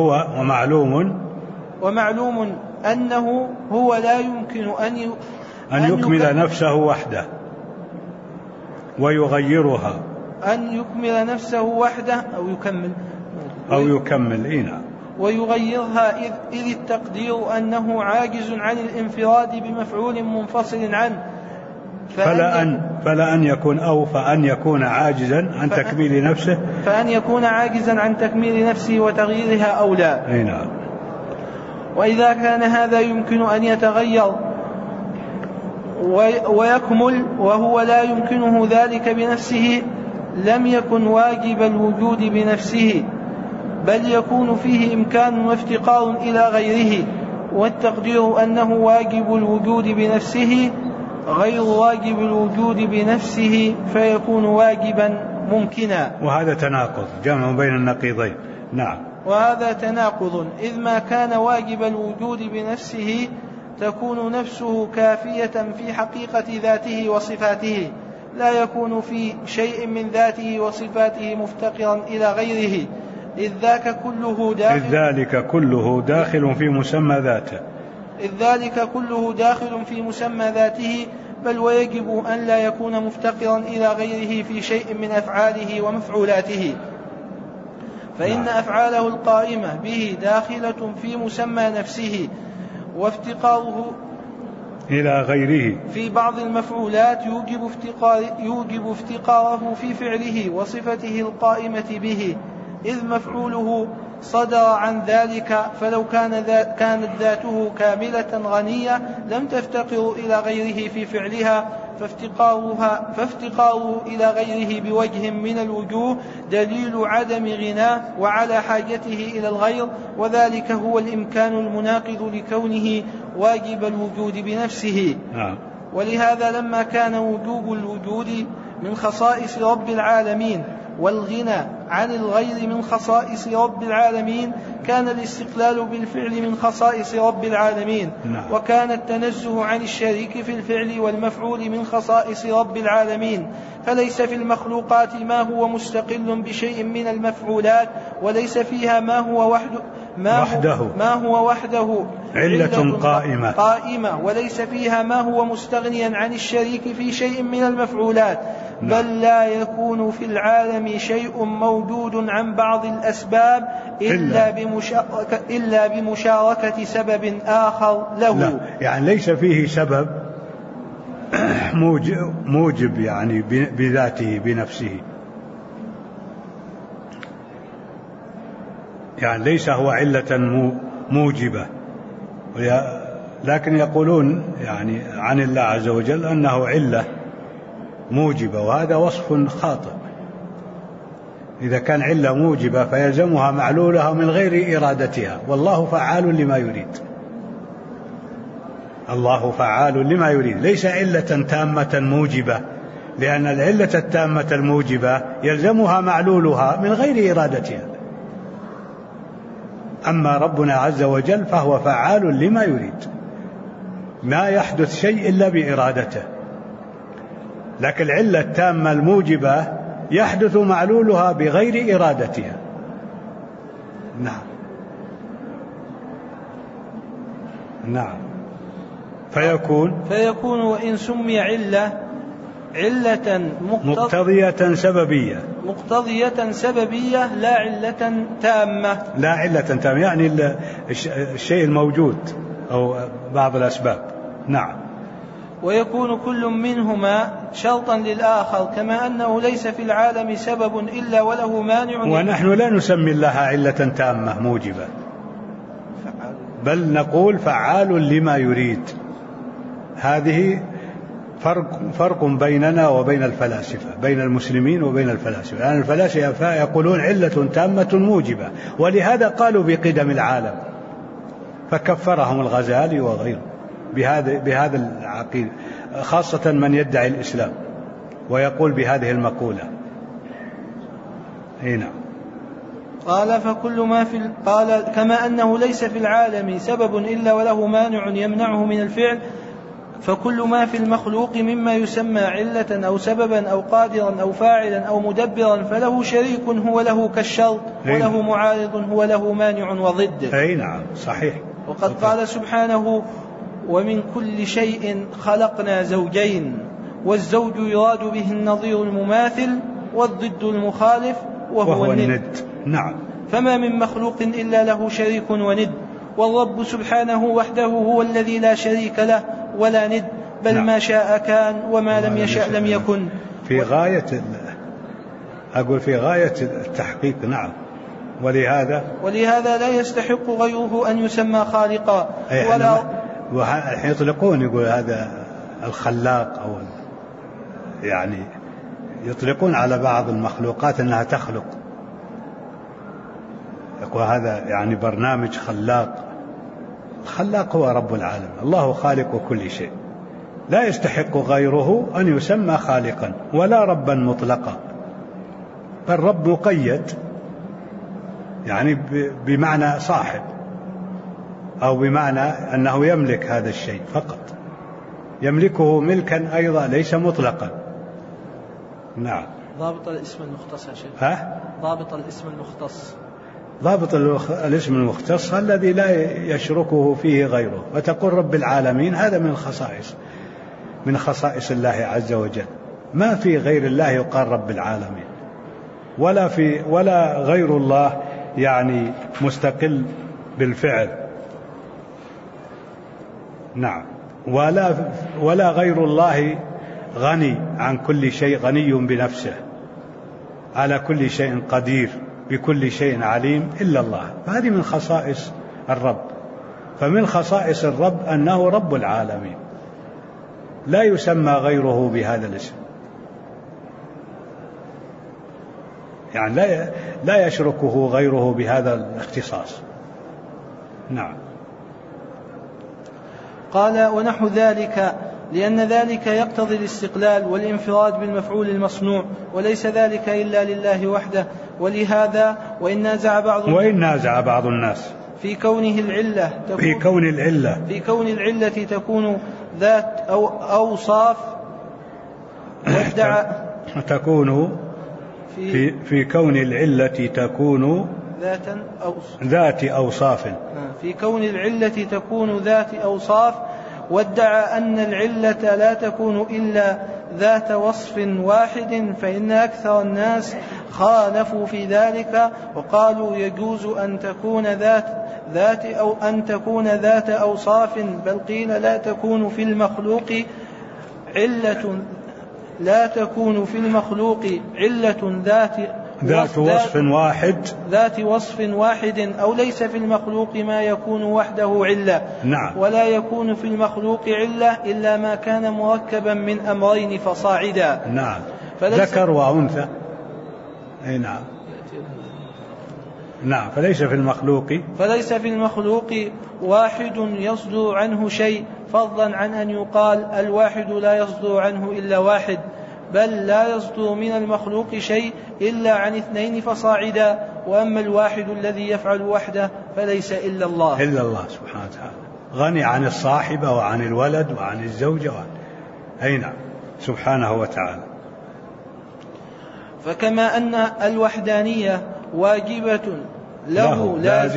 ومعلوم أنه هو لا يمكن أن يكمل نفسه وحده ويغيرها، أن يكمل نفسه وحده أو يكمل ويغيرها، إذ التقدير أنه عاجز عن الانفراد بمفعول منفصل عنه، فأن يكون عاجزا عن تكميل نفسه، فأن يكون عاجزا عن تكميل نفسه وتغييرها أو لا. وإذا كان هذا يمكن أن يتغير ويكمل وهو لا يمكنه ذلك بنفسه لم يكن واجب الوجود بنفسه، بل يكون فيه إمكان وافتقار إلى غيره، والتقدير أنه واجب الوجود بنفسه غير واجب الوجود بنفسه فيكون واجبا ممكنا. وهذا تناقض، جمع بين النقيضين. نعم. وهذا تناقض، إذ ما كان واجب الوجود بنفسه تكون نفسه كافية في حقيقة ذاته وصفاته، لا يكون في شيء من ذاته وصفاته مفتقرا إلى غيره، إذ ذلك كله داخل في مسمى ذاته، بل ويجب أن لا يكون مفتقرا إلى غيره في شيء من أفعاله ومفعولاته، فإن أفعاله القائمة به داخلة في مسمى نفسه، وافتقاره إلى غيره في بعض المفعولات يوجب افتقاره في فعله وصفته القائمة به، إذ مفعوله صدر عن ذلك، فلو كانت ذاته كاملة غنية لم تفتقر إلى غيره في فعلها، فافتقاره إلى غيره بوجه من الوجوه دليل عدم غناه وعلى حاجته إلى الغير، وذلك هو الإمكان المناقض لكونه واجب الوجود بنفسه. ولهذا لما كان وجوب الوجود من خصائص رب العالمين والغنى عن الغير من خصائص رب العالمين، كان الاستقلال بالفعل من خصائص رب العالمين، وكان التنزه عن الشريك في الفعل والمفعول من خصائص رب العالمين، فليس في المخلوقات ما هو مستقل بشيء من المفعولات، وليس فيها ما هو وحده علة قائمة، وليس فيها ما هو مستغنيا عن الشريك في شيء من المفعولات، بل لا يكون في العالم شيء موجود عن بعض الأسباب إلا بمشاركة سبب آخر له. لا، يعني ليس فيه سبب موجب يعني بذاته بنفسه، يعني ليس هو علة موجبة، لكن يقولون يعني عن الله عز وجل أنه علة موجبة، وهذا وصف خاطئ. إذا كان علة موجبة فيلزمها معلولها من غير إرادتها، والله فعال لما يريد. الله فعال لما يريد، ليس علة تامة موجبة، لأن العلة التامة الموجبة يلزمها معلولها من غير إرادتها. أما ربنا عز وجل فهو فعال لما يريد، ما يحدث شيء إلا بإرادته، لكن العلة التامة الموجبة يحدث معلولها بغير إرادتها. نعم. فيكون وإن سمي علة مقتضية سببية لا علة تامة، يعني الشيء الموجود أو بعض الأسباب. نعم. ويكون كل منهما شرطا للآخر، كما أنه ليس في العالم سبب إلا وله مانع. ونحن لا نسمي الله علة تامة موجبة، بل نقول فعال لما يريد. هذه فرق بيننا وبين الفلاسفة، بين المسلمين وبين الفلاسفة، لأن الفلاسفة يقولون علة تامة موجبة، ولهذا قالوا بقدم العالم، فكفرهم الغزالي وغيره بهذا العقيدة، خاصة من يدعي الإسلام ويقول بهذه المقولة. هنا قال قال كما أنه ليس في العالم سبب إلا وله مانع يمنعه من الفعل، فكل ما في المخلوق مما يسمى علة أو سببا أو قادرا أو فاعلا أو مدبرا فله شريك هو له كالشرط، وله معارض هو له مانع وضد. أي نعم، صحيح. وقد قال سبحانه: ومن كل شيء خلقنا زوجين، والزوج يراد به النظير المماثل والضد المخالف وهو الند. نعم. فما من مخلوق إلا له شريك وند، والرب سبحانه وحده هو الذي لا شريك له ولا ند، بل ما شاء كان وما لم يشاء لم يكن. في غاية التحقيق. نعم. ولهذا لا يستحق غيره أن يسمى خالقا ولا يطلقون، يقول هذا الخلاق، أو يعني يطلقون على بعض المخلوقات أنها تخلق، وهذا يعني برنامج خلاق. الخلاق هو رب العالم، الله خالق كل شيء، لا يستحق غيره أن يسمى خالقا ولا ربا مطلقا، بل رب مقيد، يعني بمعنى صاحب، أو بمعنى أنه يملك هذا الشيء فقط، يملكه ملكا أيضا ليس مطلقا. نعم. ضابط الاسم المختص يا شيخ. ضابط الاسم المختص. ضابط الاسم المختص الذي لا يشركه فيه غيره، وتقول رب العالمين، هذا من خصائص الله عز وجل، ما في غير الله يقال رب العالمين، ولا غير الله يعني مستقل بالفعل. نعم. ولا غير الله غني عن كل شيء، غني بنفسه، على كل شيء قدير، بكل شيء عليم إلا الله. فهذه من خصائص الرب. فمن خصائص الرب أنه رب العالمين، لا يسمى غيره بهذا الاسم، يعني لا يشركه غيره بهذا الاختصاص. نعم. قال: ونحو ذلك، لأن ذلك يقتضي الاستقلال والانفراد بالمفعول المصنوع، وليس ذلك إلا لله وحده. ولهذا وإن نازع بعض الناس في كون العلة تكون ذات أو أوصاف، تكون في كون العلة تكون ذات أوصاف، في كون العلة تكون ذات أوصاف، وادعى أن العلة لا تكون إلا ذات وصف واحد، فإن أكثر الناس خالفوا في ذلك وقالوا يجوز أن تكون ذات أوصاف، بل قيل لا تكون في المخلوق علة ذات وصف واحد، أو ليس في المخلوق ما يكون وحده علة. نعم. ولا يكون في المخلوق علة إلا ما كان مركبا من أمرين فصاعدا. نعم. ذكر وأنثى. أي نعم. نعم. فليس في المخلوق واحد يصدر عنه شيء، فضلا عن أن يقال الواحد لا يصدر عنه إلا واحد، بل لا يصدر من المخلوق شيء إلا عن اثنين فصاعدا. وأما الواحد الذي يفعل وحده فليس إلا الله سبحانه وتعالى، غني عن الصاحبة وعن الولد وعن الزوجة أي نعم، سبحانه وتعالى. فكما أن الوحدانية واجبة له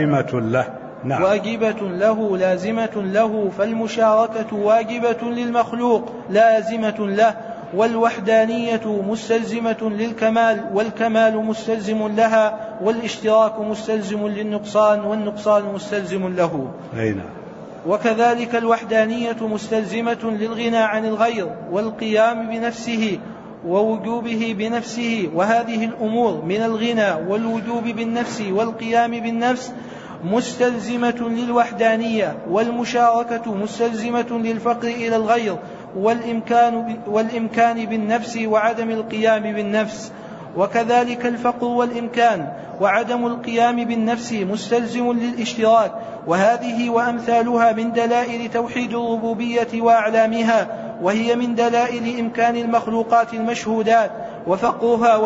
لازمة له، فالمشاركة واجبة للمخلوق لازمة له، والوحدانية مستلزمة للكمال، والكمال مستلزم لها، والاشتراك مستلزم للنقصان، والنقصان مستلزم له. وكذلك الوحدانية مستلزمة للغنى عن الغير، والقيام بنفسه ووجوبه بنفسه، وهذه الأمور من الغنى والوجوب بالنفس والقيام بالنفس مستلزمة للوحدانية، والمشاركة مستلزمة للفقر إلى الغير والإمكان بالنفس وعدم القيام بالنفس. وكذلك الفقر والإمكان وعدم القيام بالنفس مستلزم للاشتراك، وهذه وأمثالها من دلائل توحيد الربوبية وأعلامها، وهي من دلائل إمكان المخلوقات المشهودات وفقرها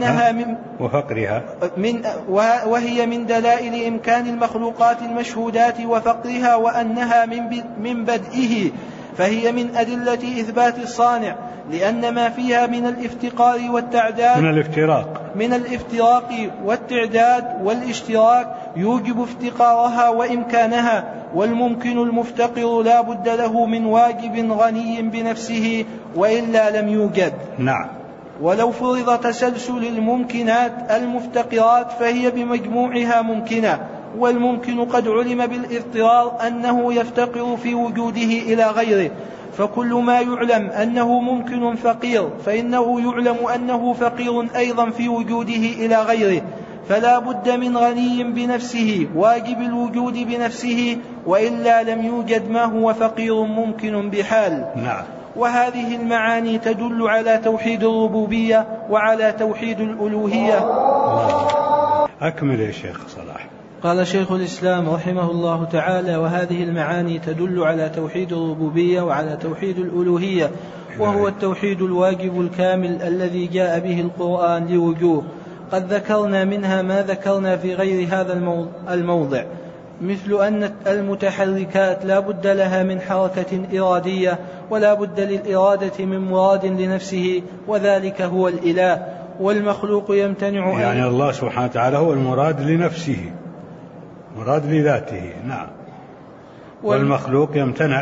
وهي من دلائل إمكان المخلوقات المشهودات وفقرها وأنها من بدئه، فهي من أدلة إثبات الصانع، لأن ما فيها من الافتقار والتعداد من الافتراق والتعداد والاشتراك يوجب افتقارها وإمكانها، والممكن المفتقر لا بد له من واجب غني بنفسه وإلا لم يوجد. نعم. ولو فرض تسلسل الممكنات المفتقرات فهي بمجموعها ممكنة، والممكن قد علم بالاضطرار أنه يفتقر في وجوده إلى غيره، فكل ما يعلم أنه ممكن فقير فإنه يعلم أنه فقير أيضا في وجوده إلى غيره، فلا بد من غني بنفسه واجب الوجود بنفسه، وإلا لم يوجد ما هو فقير ممكن بحال. نعم. وهذه المعاني تدل على توحيد الربوبية وعلى توحيد الألوهية. أكمل يا شيخ صلاح. قال شيخ الإسلام رحمه الله تعالى: وهذه المعاني تدل على توحيد الربوبية وعلى توحيد الألوهية، وهو التوحيد الواجب الكامل الذي جاء به القرآن لوجوه. قد ذكرنا منها ما ذكرنا في غير هذا الموضع، مثل أن المتحركات لا بد لها من حركة إرادية، ولا بد للإرادة من مراد لنفسه، وذلك هو الإله. والمخلوق يمتنع يعني الله سبحانه وتعالى هو المراد لنفسه، مراد لذاته. نعم. والمخلوق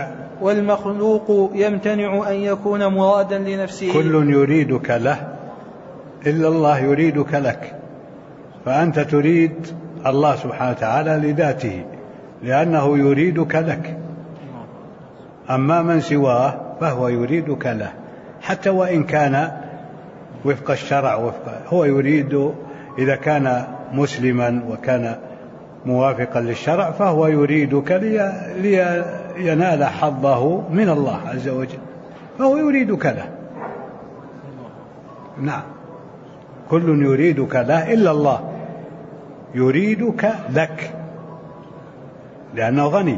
يمتنع أن يكون مرادا لنفسه. كل يريدك له إلا الله يريدك لك، فأنت تريد الله سبحانه وتعالى لذاته لأنه يريدك لك، أما من سواه فهو يريدك له، حتى وإن كان وفق الشرع. هو يريد إذا كان مسلما وكان موافقا للشرع فهو يريدك لينال حظه من الله عز وجل، فهو يريدك له. نعم. كل يريدك له إلا الله يريدك لك لأنه غني.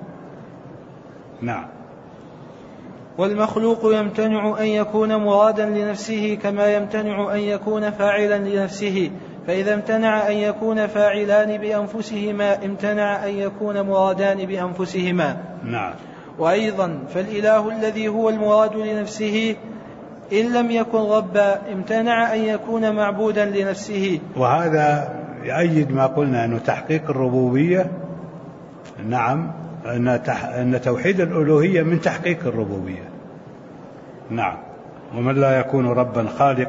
نعم. والمخلوق يمتنع أن يكون مرادا لنفسه كما يمتنع أن يكون فاعلا لنفسه، فإذا امتنع أن يكون فاعلان بأنفسهما امتنع أن يكون مرادان بأنفسهما. نعم. وأيضا فالإله الذي هو المراد لنفسه إن لم يكن ربا امتنع أن يكون معبودا لنفسه. وهذا يؤيد ما قلنا أنه تحقيق الربوبية. نعم. أن توحيد الألوهية من تحقيق الربوبية. نعم. ومن لا يكون ربا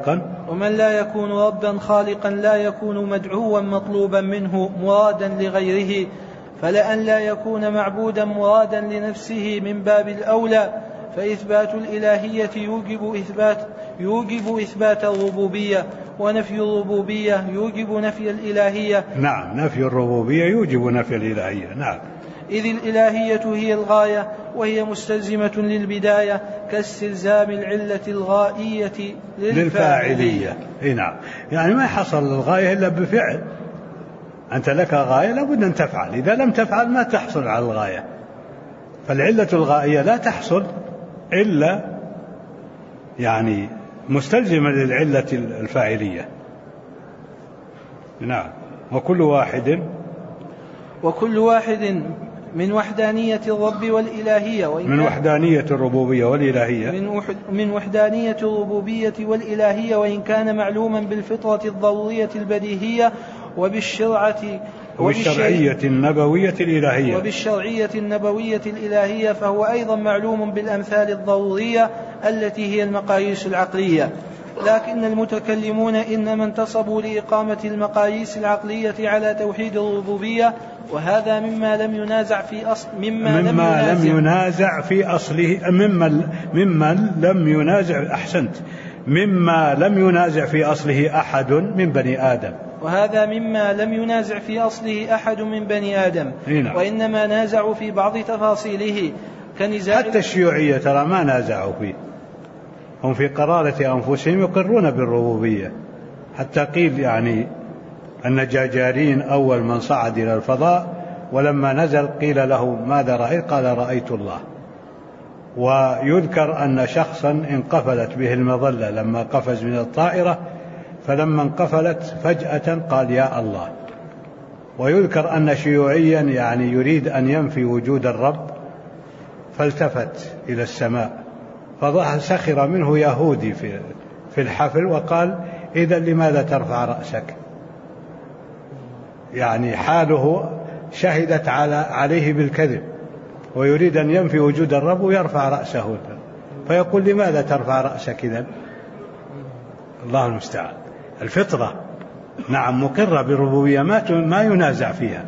خالقا لا يكون مدعوا مطلوبا منه مرادا لغيره، فلأن لا يكون معبودا مرادا لنفسه من باب الأولى، فإثبات الإلهية يوجب إثبات الربوبية، ونفي الربوبية يوجب نفي الإلهية. نعم. نفي الربوبية يوجب نفي الإلهية. نعم. إذ الإلهية هي الغاية وهي مستلزمة للبداية كاستلزام العلة الغائية للفاعلية. نعم. يعني ما حصل الغاية إلا بفعل. أنت لك غاية لابد أن تفعل، إذا لم تفعل ما تحصل على الغاية. فالعلة الغائية لا تحصل إلا يعني مستلزمة للعلة الفاعلية. نعم. وكل واحد من وحدانية الرب والإلهية من وحدانية الربوبية والإلهية وإن كان معلوما بالفطرة الضرورية البديهية وبالشرعية النبوية الإلهية، فهو أيضا معلوم بالأمثال الضرورية التي هي المقاييس العقلية. لكن المتكلمون إنما انتصبوا لإقامة المقاييس العقلية على توحيد الربوبية، وهذا مما لم ينازع في أصله أحد من بني آدم. وهذا مما لم ينازع في أصله أحد من بني آدم. وإنما نازعوا في بعض تفاصيله كنزاع. حتى الشيوعية ترى ما نازعوا فيه، هم في قرارة أنفسهم يقرون بالربوبية. حتى قيل يعني أن جاجارين أول من صعد إلى الفضاء ولما نزل قيل له ماذا رأيت؟ قال رأيت الله. ويذكر أن شخصا انقفلت به المظلة لما قفز من الطائرة، فلما انقفلت فجأة قال يا الله. ويذكر أن شيوعيا يعني يريد أن ينفي وجود الرب فالتفت إلى السماء، فظهر سخر منه يهودي في الحفل وقال إذا لماذا ترفع رأسك؟ يعني حاله شهدت عليه بالكذب، ويريد أن ينفي وجود الرب ويرفع رأسه، فيقول لماذا ترفع رأسك إذن؟ الله المستعان. الفطرة نعم مقرة بالربوبية ما ينازع فيها.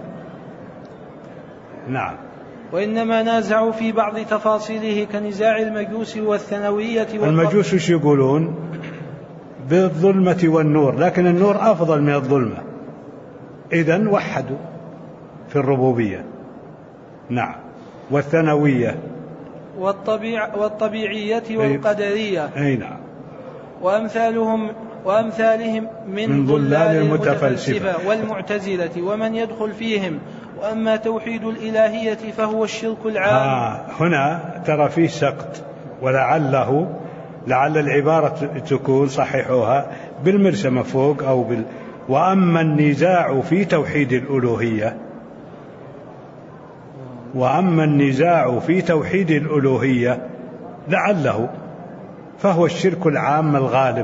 نعم. وإنما نازعوا في بعض تفاصيله كنزاع المجوس والثانوية المجوس ايش يقولون؟ بالظلمة والنور، لكن النور أفضل من الظلمة، إذن وحدوا في الربوبية. نعم. والثانوية والطبيعية والقدرية. أي نعم. وأمثالهم من ضلال المتفلسفة والمعتزلة ومن يدخل فيهم. وأما توحيد الإلهية فهو الشرك العام. هنا ترى فيه سقط، ولعل العبارة تكون صححوها بالمرسمة فوق أو وأما النزاع في توحيد الألوهية، وأما النزاع في توحيد الألوهية لعله فهو الشرك العام الغالب،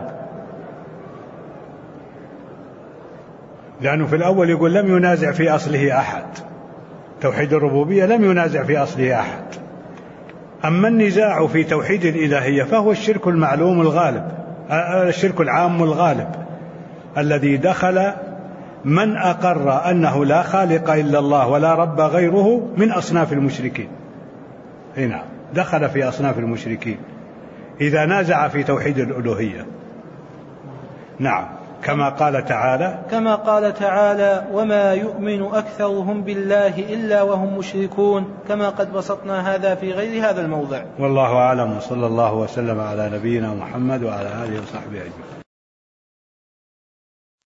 لأنه في الأول يقول لم ينازع في أصله أحد، توحيد الربوبية لم ينازع في أصله أحد. أما النزاع في توحيد الإلهية فهو الشرك المعلوم الغالب، الشرك العام الغالب الذي دخل من أقر أنه لا خالق إلا الله ولا رب غيره من أصناف المشركين. هنا دخل في أصناف المشركين إذا نازع في توحيد الألوهية. نعم، كما قال تعالى وما يؤمن أكثرهم بالله إلا وهم مشركون، كما قد بسطنا هذا في غير هذا الموضع. والله أعلم، وصلى الله وسلم على نبينا محمد وعلى آله وصحبه أجمعين.